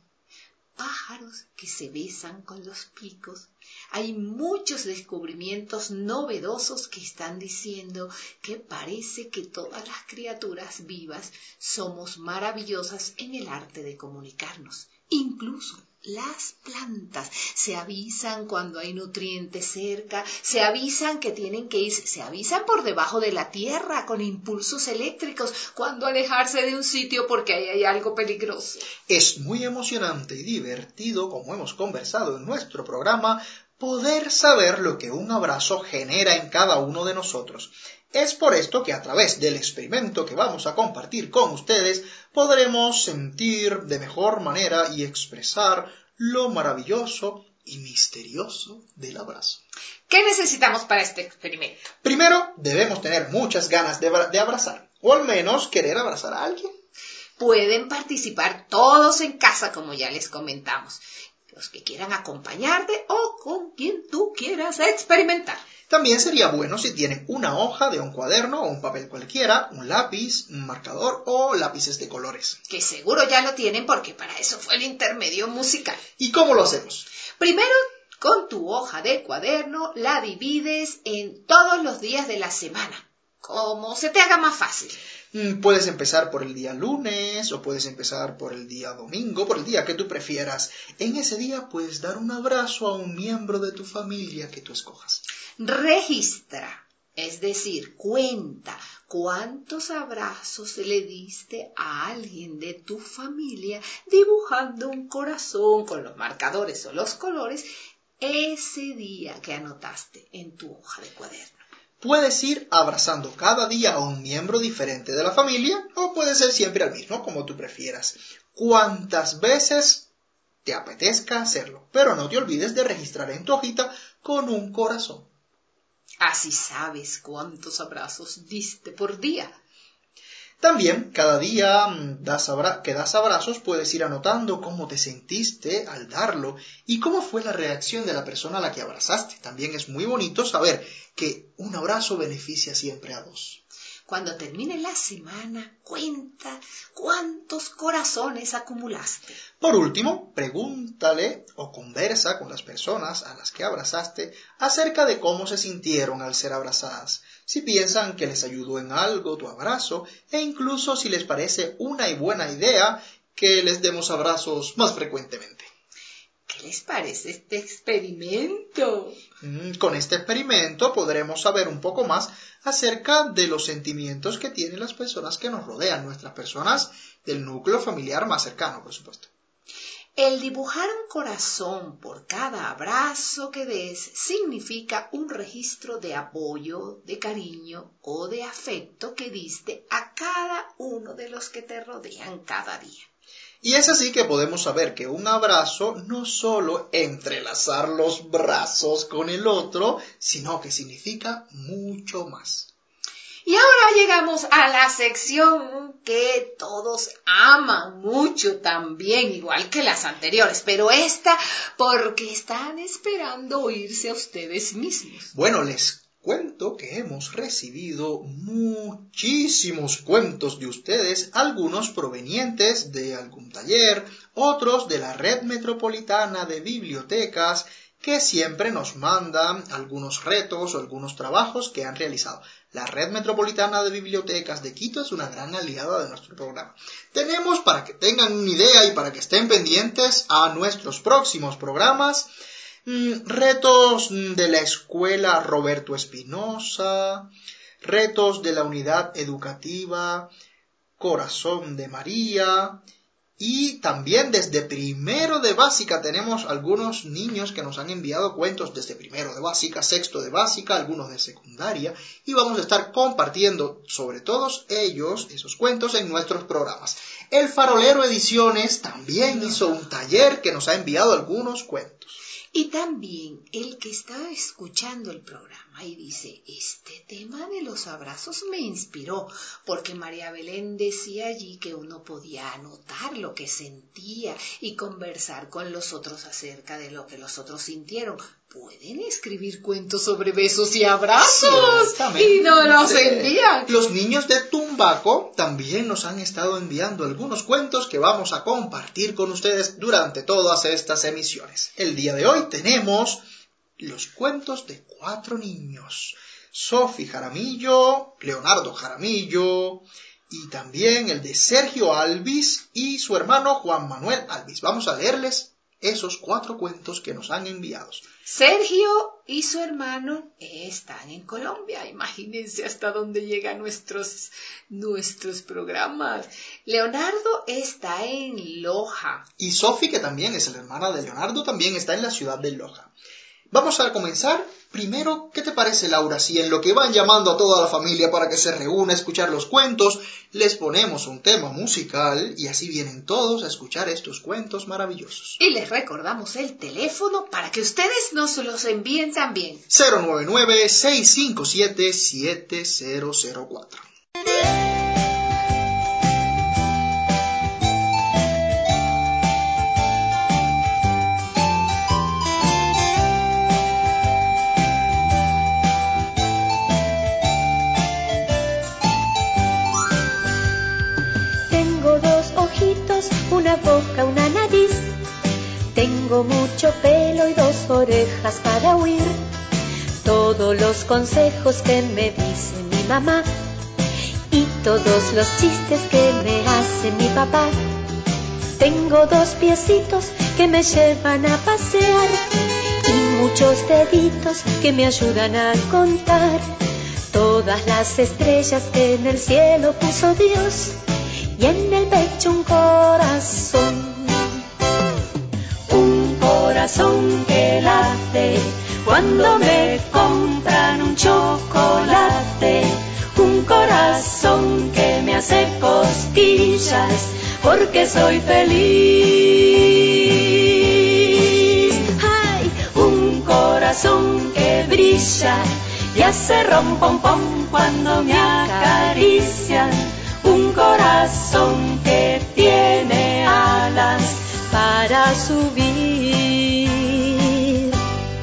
Speaker 4: pájaros que se besan con los picos. Hay muchos descubrimientos novedosos que están diciendo que parece que todas las criaturas vivas somos maravillosas en el arte de comunicarnos. Incluso las plantas se avisan cuando hay nutrientes cerca, se avisan que tienen que irse, se avisan por debajo de la tierra con impulsos eléctricos cuando alejarse de un sitio porque ahí hay algo peligroso.
Speaker 3: Es muy emocionante y divertido, como hemos conversado en nuestro programa, poder saber lo que un abrazo genera en cada uno de nosotros. Es por esto que a través del experimento que vamos a compartir con ustedes podremos sentir de mejor manera y expresar lo maravilloso y misterioso del abrazo.
Speaker 4: ¿Qué necesitamos para este experimento?
Speaker 3: Primero, debemos tener muchas ganas de abrazar, o al menos querer abrazar a alguien.
Speaker 4: Pueden participar todos en casa, como ya les comentamos. Los que quieran acompañarte o con quien tú quieras experimentar.
Speaker 3: También sería bueno si tienen una hoja de un cuaderno o un papel cualquiera, un lápiz, un marcador o lápices de colores.
Speaker 4: Que seguro ya lo tienen porque para eso fue el intermedio musical.
Speaker 3: ¿Y cómo lo hacemos?
Speaker 4: Primero, con tu hoja de cuaderno la divides en todos los días de la semana, como se te haga más fácil.
Speaker 3: Puedes empezar por el día lunes o puedes empezar por el día domingo, por el día que tú prefieras. En ese día puedes dar un abrazo a un miembro de tu familia que tú escojas.
Speaker 4: Registra, es decir, cuenta cuántos abrazos le diste a alguien de tu familia dibujando un corazón con los marcadores o los colores ese día que anotaste en tu hoja de cuaderno.
Speaker 3: Puedes ir abrazando cada día a un miembro diferente de la familia o puede ser siempre al mismo, como tú prefieras. Cuantas veces te apetezca hacerlo, pero no te olvides de registrar en tu hojita con un corazón.
Speaker 4: Así sabes cuántos abrazos diste por día.
Speaker 3: También, cada día que das abrazos, puedes ir anotando cómo te sentiste al darlo y cómo fue la reacción de la persona a la que abrazaste. También es muy bonito saber que un abrazo beneficia siempre a dos.
Speaker 4: Cuando termine la semana, cuenta cuántos corazones acumulaste.
Speaker 3: Por último, pregúntale o conversa con las personas a las que abrazaste acerca de cómo se sintieron al ser abrazadas, si piensan que les ayudó en algo tu abrazo e incluso si les parece una buena idea que les demos abrazos más frecuentemente.
Speaker 4: ¿Qué les parece este experimento?
Speaker 3: Con este experimento podremos saber un poco más acerca de los sentimientos que tienen las personas que nos rodean, nuestras personas del núcleo familiar más cercano, por supuesto.
Speaker 4: El dibujar un corazón por cada abrazo que des significa un registro de apoyo, de cariño o de afecto que diste a cada uno de los que te rodean cada día.
Speaker 3: Y es así que podemos saber que un abrazo no solo entrelazar los brazos con el otro, sino que significa mucho más.
Speaker 4: Y ahora llegamos a la sección que todos aman mucho también, igual que las anteriores, pero esta porque están esperando oírse a ustedes mismos.
Speaker 3: Bueno, les cuento que hemos recibido muchísimos cuentos de ustedes, algunos provenientes de algún taller, otros de la Red Metropolitana de Bibliotecas, que siempre nos mandan algunos retos o algunos trabajos que han realizado. La Red Metropolitana de Bibliotecas de Quito es una gran aliada de nuestro programa. Tenemos, para que tengan una idea y para que estén pendientes a nuestros próximos programas, retos de la escuela Roberto Espinosa, retos de la unidad educativa Corazón de María, y también desde primero de básica tenemos algunos niños que nos han enviado cuentos desde primero de básica, sexto de básica, algunos de secundaria, y vamos a estar compartiendo sobre todos ellos, esos cuentos, en nuestros programas. El Farolero Ediciones también hizo un taller que nos ha enviado algunos cuentos.
Speaker 4: Y también el que está escuchando el programa y dice, este tema de los abrazos me inspiró, porque María Belén decía allí que uno podía anotar lo que sentía y conversar con los otros acerca de lo que los otros sintieron. Pueden escribir cuentos sobre besos y abrazos. Y no los envían.
Speaker 3: Los niños de Tumbaco también nos han estado enviando algunos cuentos que vamos a compartir con ustedes durante todas estas emisiones. El día de hoy tenemos los cuentos de 4 niños. Sofi Jaramillo, Leonardo Jaramillo y también el de Sergio Alvis y su hermano Juan Manuel Alvis. Vamos a leerles esos 4 cuentos que nos han enviado.
Speaker 4: Sergio y su hermano están en Colombia. Imagínense hasta dónde llegan nuestros programas. Leonardo está en Loja.
Speaker 3: Y Sofi, que también es la hermana de Leonardo, también está en la ciudad de Loja. Vamos a comenzar. Primero, ¿qué te parece, Laura? Si en lo que van llamando a toda la familia para que se reúna a escuchar los cuentos, les ponemos un tema musical y así vienen todos a escuchar estos cuentos maravillosos.
Speaker 4: Y les recordamos el teléfono para que ustedes nos los envíen también.
Speaker 3: 099-657-7004.
Speaker 5: Una boca, una nariz, tengo mucho pelo y 2 orejas para oír todos los consejos que me dice mi mamá y todos los chistes que me hace mi papá. Tengo 2 piecitos que me llevan a pasear y muchos deditos que me ayudan a contar todas las estrellas que en el cielo puso Dios. Y en el pecho un corazón que late cuando me compran un chocolate, un corazón que me hace cosquillas porque soy feliz. ¡Ay! Un corazón que brilla y hace rom pom pom cuando me acarician. Un corazón que tiene alas para subir.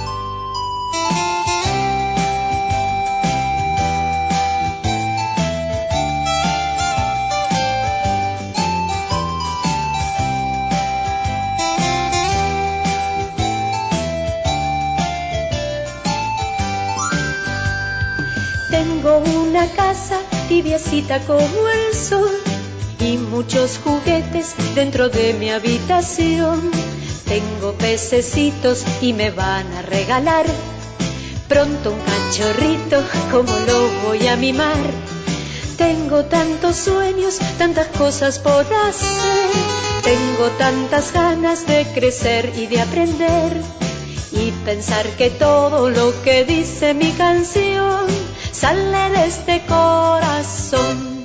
Speaker 5: Tengo una casa tibiecita como el sol y muchos juguetes dentro de mi habitación. Tengo pececitos y me van a regalar pronto un cachorrito, como lo voy a mimar. Tengo tantos sueños, tantas cosas por hacer. Tengo tantas ganas de crecer y de aprender y pensar que todo lo que dice mi canción sale de este corazón.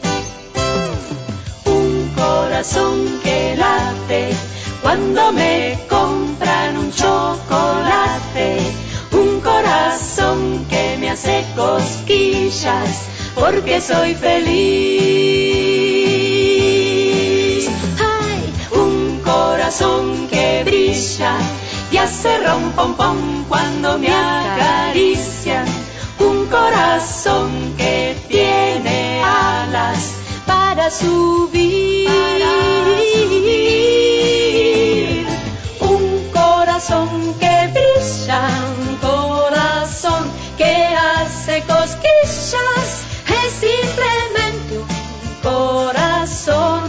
Speaker 5: Un corazón que late cuando me compran un chocolate. Un corazón que me hace cosquillas porque soy feliz. ¡Ay! Un corazón que brilla y hace rom pom pom cuando me acarician. Un corazón corazón que tiene alas para subir. Un corazón que brilla, un corazón que hace cosquillas, es simplemente un corazón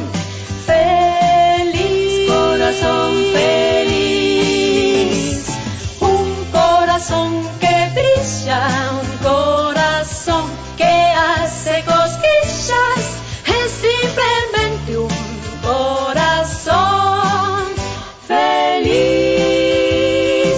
Speaker 5: feliz. Corazón feliz. Un corazón que brilla, un corazón que hace cosquillas, es simplemente un corazón feliz.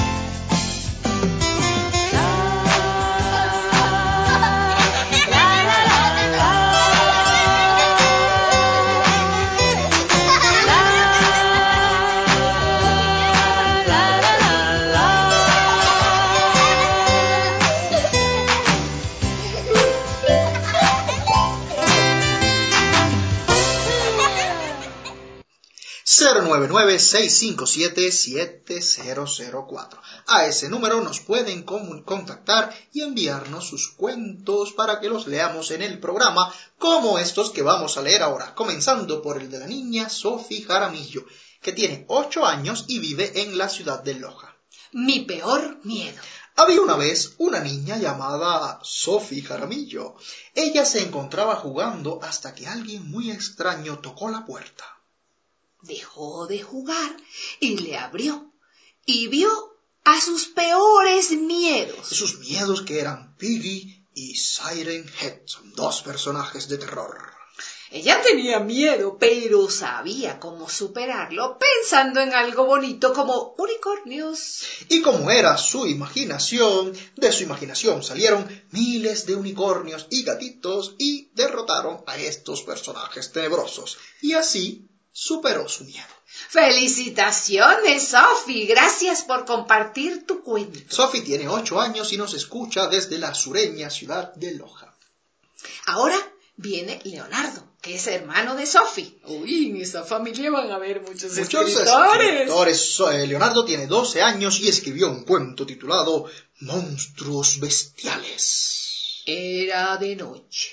Speaker 3: ...099-657-7004. A ese número nos pueden contactar y enviarnos sus cuentos para que los leamos en el programa, como estos que vamos a leer ahora, comenzando por el de la niña Sophie Jaramillo, que tiene 8 años y vive en la ciudad de Loja.
Speaker 4: Mi peor miedo.
Speaker 3: Había una vez una niña llamada Sophie Jaramillo. Ella se encontraba jugando hasta que alguien muy extraño tocó la puerta.
Speaker 4: Dejó de jugar y le abrió, y vio a sus peores miedos.
Speaker 3: Sus miedos que eran Piggy y Siren Head, son 2 personajes de terror.
Speaker 4: Ella tenía miedo, pero sabía cómo superarlo, pensando en algo bonito como unicornios.
Speaker 3: Y como era su imaginación, de su imaginación salieron miles de unicornios y gatitos y derrotaron a estos personajes tenebrosos. Y así superó su miedo.
Speaker 4: ¡Felicitaciones, Sophie! Gracias por compartir tu cuento.
Speaker 3: Sophie tiene 8 años y nos escucha desde la sureña ciudad de Loja.
Speaker 4: Ahora viene Leonardo, que es hermano de Sophie. Uy, en esa familia van a haber muchos escritores.
Speaker 3: Leonardo tiene 12 años y escribió un cuento titulado Monstruos Bestiales.
Speaker 4: Era de noche.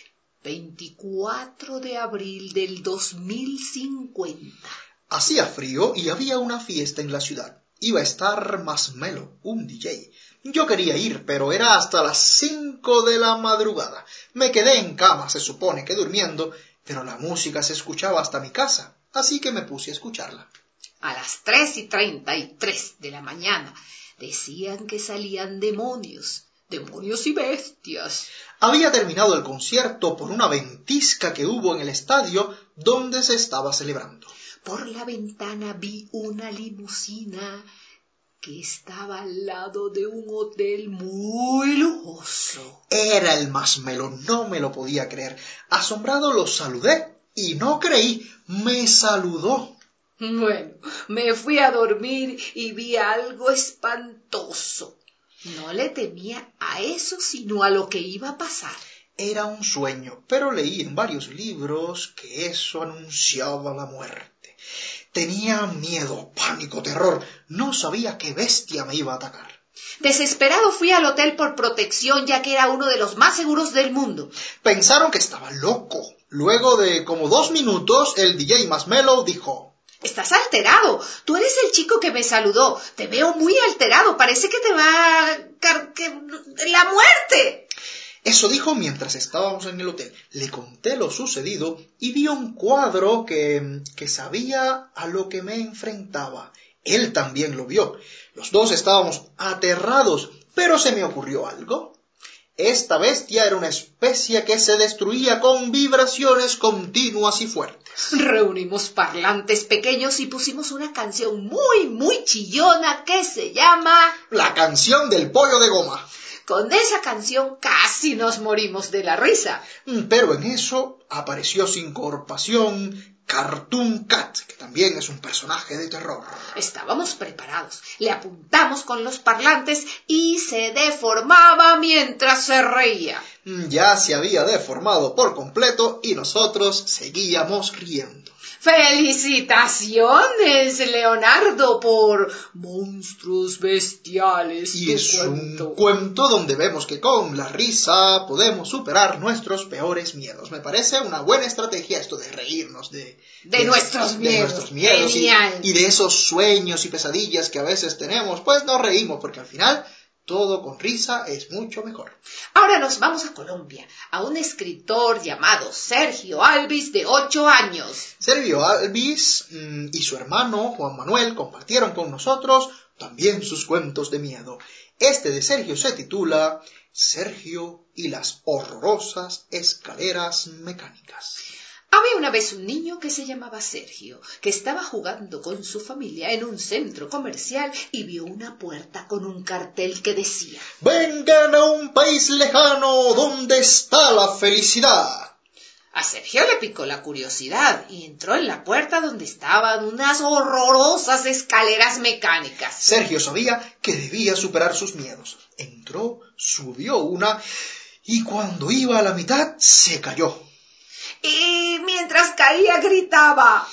Speaker 4: 24 de abril del 2050.
Speaker 3: Hacía frío y había una fiesta en la ciudad. Iba a estar Marshmello, un DJ. Yo quería ir, pero era hasta las 5 de la madrugada. Me quedé en cama, se supone que durmiendo, pero la música se escuchaba hasta mi casa, así que me puse a escucharla.
Speaker 4: A las 3:33 de la mañana decían que salían demonios y bestias.
Speaker 3: Había terminado el concierto por una ventisca que hubo en el estadio donde se estaba celebrando.
Speaker 4: Por la ventana vi una limusina que estaba al lado de un hotel muy lujoso.
Speaker 3: Era el Marshmello, no me lo podía creer. Asombrado lo saludé y no creí, me saludó.
Speaker 4: Bueno, me fui a dormir y vi algo espantoso. No le temía a eso, sino a lo que iba a pasar.
Speaker 3: Era un sueño, pero leí en varios libros que eso anunciaba la muerte. Tenía miedo, pánico, terror. No sabía qué bestia me iba a atacar.
Speaker 4: Desesperado fui al hotel por protección, ya que era uno de los más seguros del mundo.
Speaker 3: Pensaron que estaba loco. Luego de como 2 minutos, el DJ Marshmello dijo:
Speaker 4: Estás alterado. Tú eres el chico que me saludó. Te veo muy alterado. Parece que te va la muerte.
Speaker 3: Eso dijo mientras estábamos en el hotel. Le conté lo sucedido y vi un cuadro que sabía a lo que me enfrentaba. Él también lo vio. Los dos estábamos aterrados, pero se me ocurrió algo. Esta bestia era una especie que se destruía con vibraciones continuas y fuertes.
Speaker 4: Reunimos parlantes pequeños y pusimos una canción muy, muy chillona que se llama...
Speaker 3: La canción del pollo de goma.
Speaker 4: Con esa canción casi nos morimos de la risa.
Speaker 3: Pero en eso apareció sin compasión Cartoon Cat, que también es un personaje de terror.
Speaker 4: Estábamos preparados. Le apuntamos con los parlantes y se deformaba mientras se reía.
Speaker 3: ya se había deformado por completo y nosotros seguíamos riendo.
Speaker 4: ¡Felicitaciones, Leonardo, por Monstruos Bestiales!
Speaker 3: Y es un cuento donde vemos que con la risa podemos superar nuestros peores miedos. Me parece una buena estrategia esto de reírnos de
Speaker 4: nuestros miedos.
Speaker 3: Y de esos sueños y pesadillas que a veces tenemos. Pues nos reímos porque al final todo con risa es mucho mejor.
Speaker 4: Ahora nos vamos a Colombia, a un escritor llamado Sergio Alvis, de 8 años.
Speaker 3: Sergio Alvis y su hermano Juan Manuel compartieron con nosotros también sus cuentos de miedo. Este de Sergio se titula Sergio y las horrorosas escaleras mecánicas.
Speaker 4: Había una vez un niño que se llamaba Sergio, que estaba jugando con su familia en un centro comercial y vio una puerta con un cartel que decía:
Speaker 3: ¡Vengan a un país lejano donde está la felicidad!
Speaker 4: A Sergio le picó la curiosidad y entró en la puerta donde estaban unas horrorosas escaleras mecánicas.
Speaker 3: Sergio sabía que debía superar sus miedos. Entró, subió una y cuando iba a la mitad se cayó.
Speaker 4: Y mientras caía gritaba: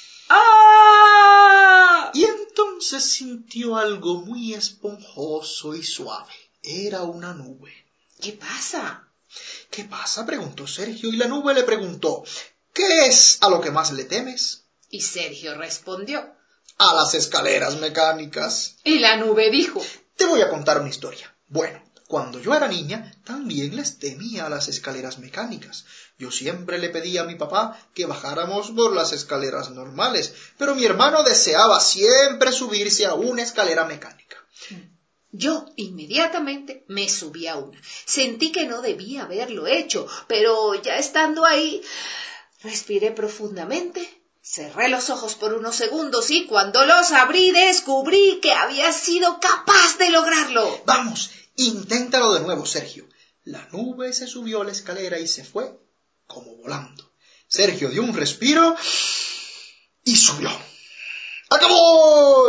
Speaker 4: ¡ah!
Speaker 3: Y entonces sintió algo muy esponjoso y suave. Era una nube.
Speaker 4: ¿Qué pasa?
Speaker 3: ¿Qué pasa?, preguntó Sergio, y la nube le preguntó: ¿qué es a lo que más le temes?
Speaker 4: Y Sergio respondió:
Speaker 3: a las escaleras mecánicas.
Speaker 4: Y la nube dijo:
Speaker 3: te voy a contar una historia. Bueno, cuando yo era niña, también les temía a las escaleras mecánicas. Yo siempre le pedía a mi papá que bajáramos por las escaleras normales, pero mi hermano deseaba siempre subirse a una escalera mecánica.
Speaker 4: Yo inmediatamente me subí a una. Sentí que no debía haberlo hecho, pero ya estando ahí, respiré profundamente, cerré los ojos por unos segundos y cuando los abrí descubrí que había sido capaz de lograrlo.
Speaker 3: Vamos, inténtalo de nuevo, Sergio. La nube se subió a la escalera y se fue como volando. Sergio dio un respiro y subió. ¡Acabó!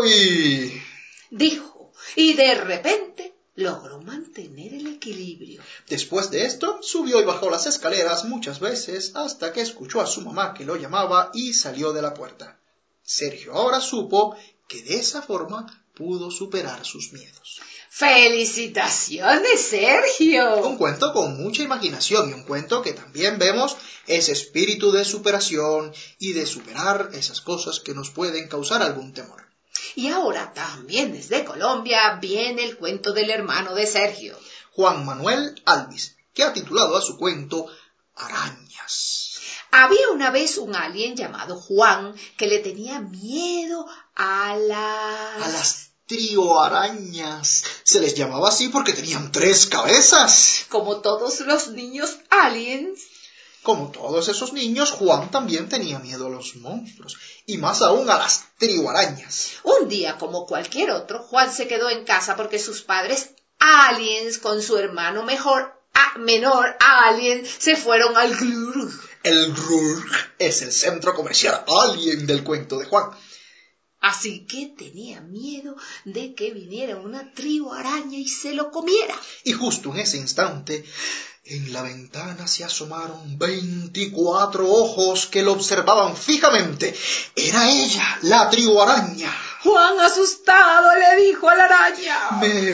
Speaker 4: Dijo, y de repente logró mantener el equilibrio.
Speaker 3: Después de esto, subió y bajó las escaleras muchas veces hasta que escuchó a su mamá que lo llamaba y salió de la puerta. Sergio ahora supo que de esa forma pudo superar sus miedos.
Speaker 4: ¡Felicitaciones, Sergio!
Speaker 3: Un cuento con mucha imaginación y un cuento que también vemos ese espíritu de superación y de superar esas cosas que nos pueden causar algún temor.
Speaker 4: Y ahora también desde Colombia viene el cuento del hermano de Sergio,
Speaker 3: Juan Manuel Alvis, que ha titulado a su cuento Arañas.
Speaker 4: Había una vez un alien llamado Juan que le tenía miedo a las
Speaker 3: trioarañas. Se les llamaba así porque tenían 3 cabezas.
Speaker 4: Como todos los niños aliens.
Speaker 3: Como todos esos niños, Juan también tenía miedo a los monstruos, y más aún a las trioarañas.
Speaker 4: Un día, como cualquier otro, Juan se quedó en casa porque sus padres aliens con su hermano menor alien se fueron al Glurg.
Speaker 3: El Glurg es el centro comercial alien del cuento de Juan.
Speaker 4: Así que tenía miedo de que viniera una trioaraña y se lo comiera.
Speaker 3: Y justo en ese instante, en la ventana se asomaron 24 ojos que lo observaban fijamente. Era ella, la trioaraña.
Speaker 4: Juan, asustado, le dijo a la araña: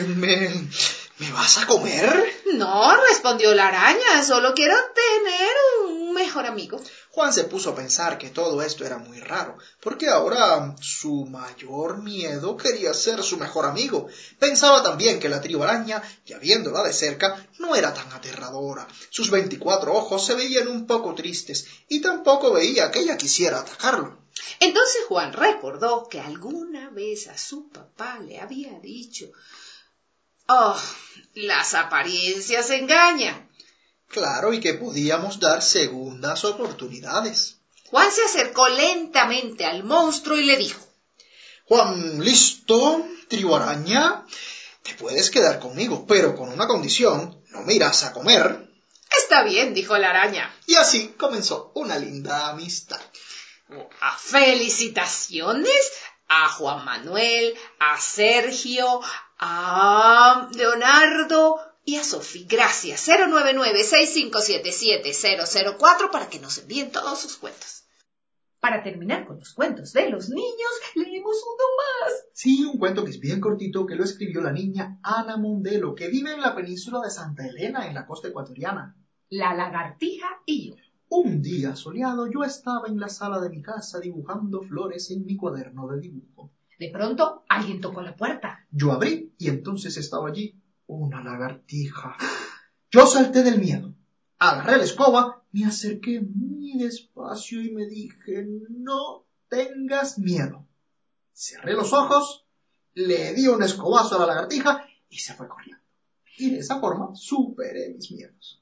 Speaker 3: ¿Me vas a comer?
Speaker 4: No, respondió la araña, solo quiero tener un mejor amigo.
Speaker 3: Juan se puso a pensar que todo esto era muy raro, porque ahora su mayor miedo quería ser su mejor amigo. Pensaba también que la trioaraña, ya viéndola de cerca, no era tan aterradora. Sus 24 ojos se veían un poco tristes, y tampoco veía que ella quisiera atacarlo.
Speaker 4: Entonces Juan recordó que alguna vez a su papá le había dicho: «Oh, las apariencias engañan».
Speaker 3: Claro, y que podíamos dar segundas oportunidades.
Speaker 4: Juan se acercó lentamente al monstruo y le dijo:
Speaker 3: Juan, ¿listo, trioaraña? Te puedes quedar conmigo, pero con una condición, no me irás a comer.
Speaker 4: Está bien, dijo la araña.
Speaker 3: Y así comenzó una linda amistad.
Speaker 4: Felicitaciones a Juan Manuel, a Sergio, a Leonardo Y a Sofi, gracias. 099-6577-004 para que nos envíen todos sus cuentos. Para terminar con los cuentos de los niños, leemos uno más.
Speaker 3: Sí, un cuento que es bien cortito, que lo escribió la niña Ana Mondelo, que vive en la península de Santa Elena, en la costa ecuatoriana.
Speaker 4: La lagartija y yo.
Speaker 3: Un día soleado, yo estaba en la sala de mi casa dibujando flores en mi cuaderno de dibujo.
Speaker 4: De pronto, alguien tocó la puerta.
Speaker 3: Yo abrí y entonces estaba allí una lagartija. Yo salté del miedo, agarré la escoba, me acerqué muy despacio y me dije, no tengas miedo. Cerré los ojos, le di un escobazo a la lagartija y se fue corriendo. Y de esa forma superé mis miedos.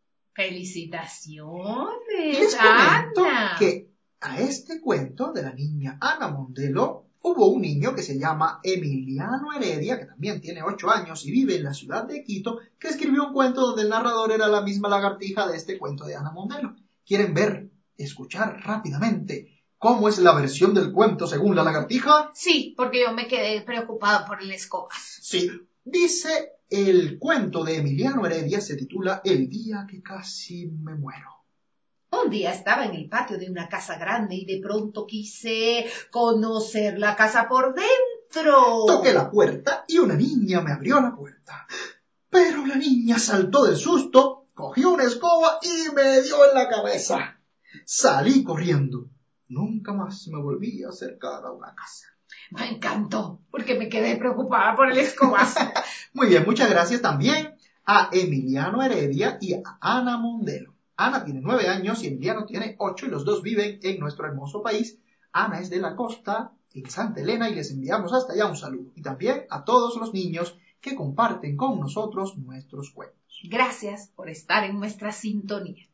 Speaker 4: ¡Felicitaciones,
Speaker 3: Les comento
Speaker 4: Ana!
Speaker 3: que a este cuento de la niña Ana Mondelo hubo un niño que se llama Emiliano Heredia, que también tiene 8 años y vive en la ciudad de Quito, que escribió un cuento donde el narrador era la misma lagartija de este cuento de Ana Mondelo. ¿Quieren escuchar rápidamente cómo es la versión del cuento según la lagartija?
Speaker 4: Sí, porque yo me quedé preocupada por el escobazo.
Speaker 3: Sí, dice el cuento de Emiliano Heredia, se titula El día que casi me muero.
Speaker 4: Un día estaba en el patio de una casa grande y de pronto quise conocer la casa por dentro.
Speaker 3: Toqué la puerta y una niña me abrió la puerta. Pero la niña saltó del susto, cogió una escoba y me dio en la cabeza. Salí corriendo. Nunca más me volví a acercar a una casa.
Speaker 4: Me encantó, porque me quedé preocupada por el escobazo.
Speaker 3: Muy bien, muchas gracias también a Emiliano Heredia y a Ana Mondelo. Ana tiene 9 años y Emiliano tiene 8 y los dos viven en nuestro hermoso país. Ana es de la costa, en Santa Elena, y les enviamos hasta allá un saludo. Y también a todos los niños que comparten con nosotros nuestros cuentos.
Speaker 4: Gracias por estar en nuestra sintonía.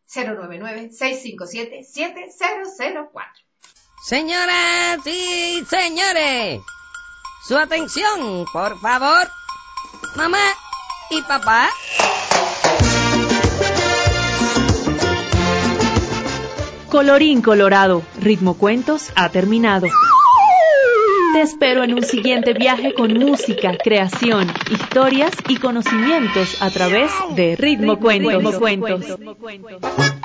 Speaker 4: 099-657-7004.
Speaker 1: Señoras y señores, su atención, por favor. Mamá y papá.
Speaker 7: Colorín colorado, Ritmo Cuentos ha terminado. Te espero en un siguiente viaje con música, creación, historias y conocimientos a través de Ritmo Cuentos.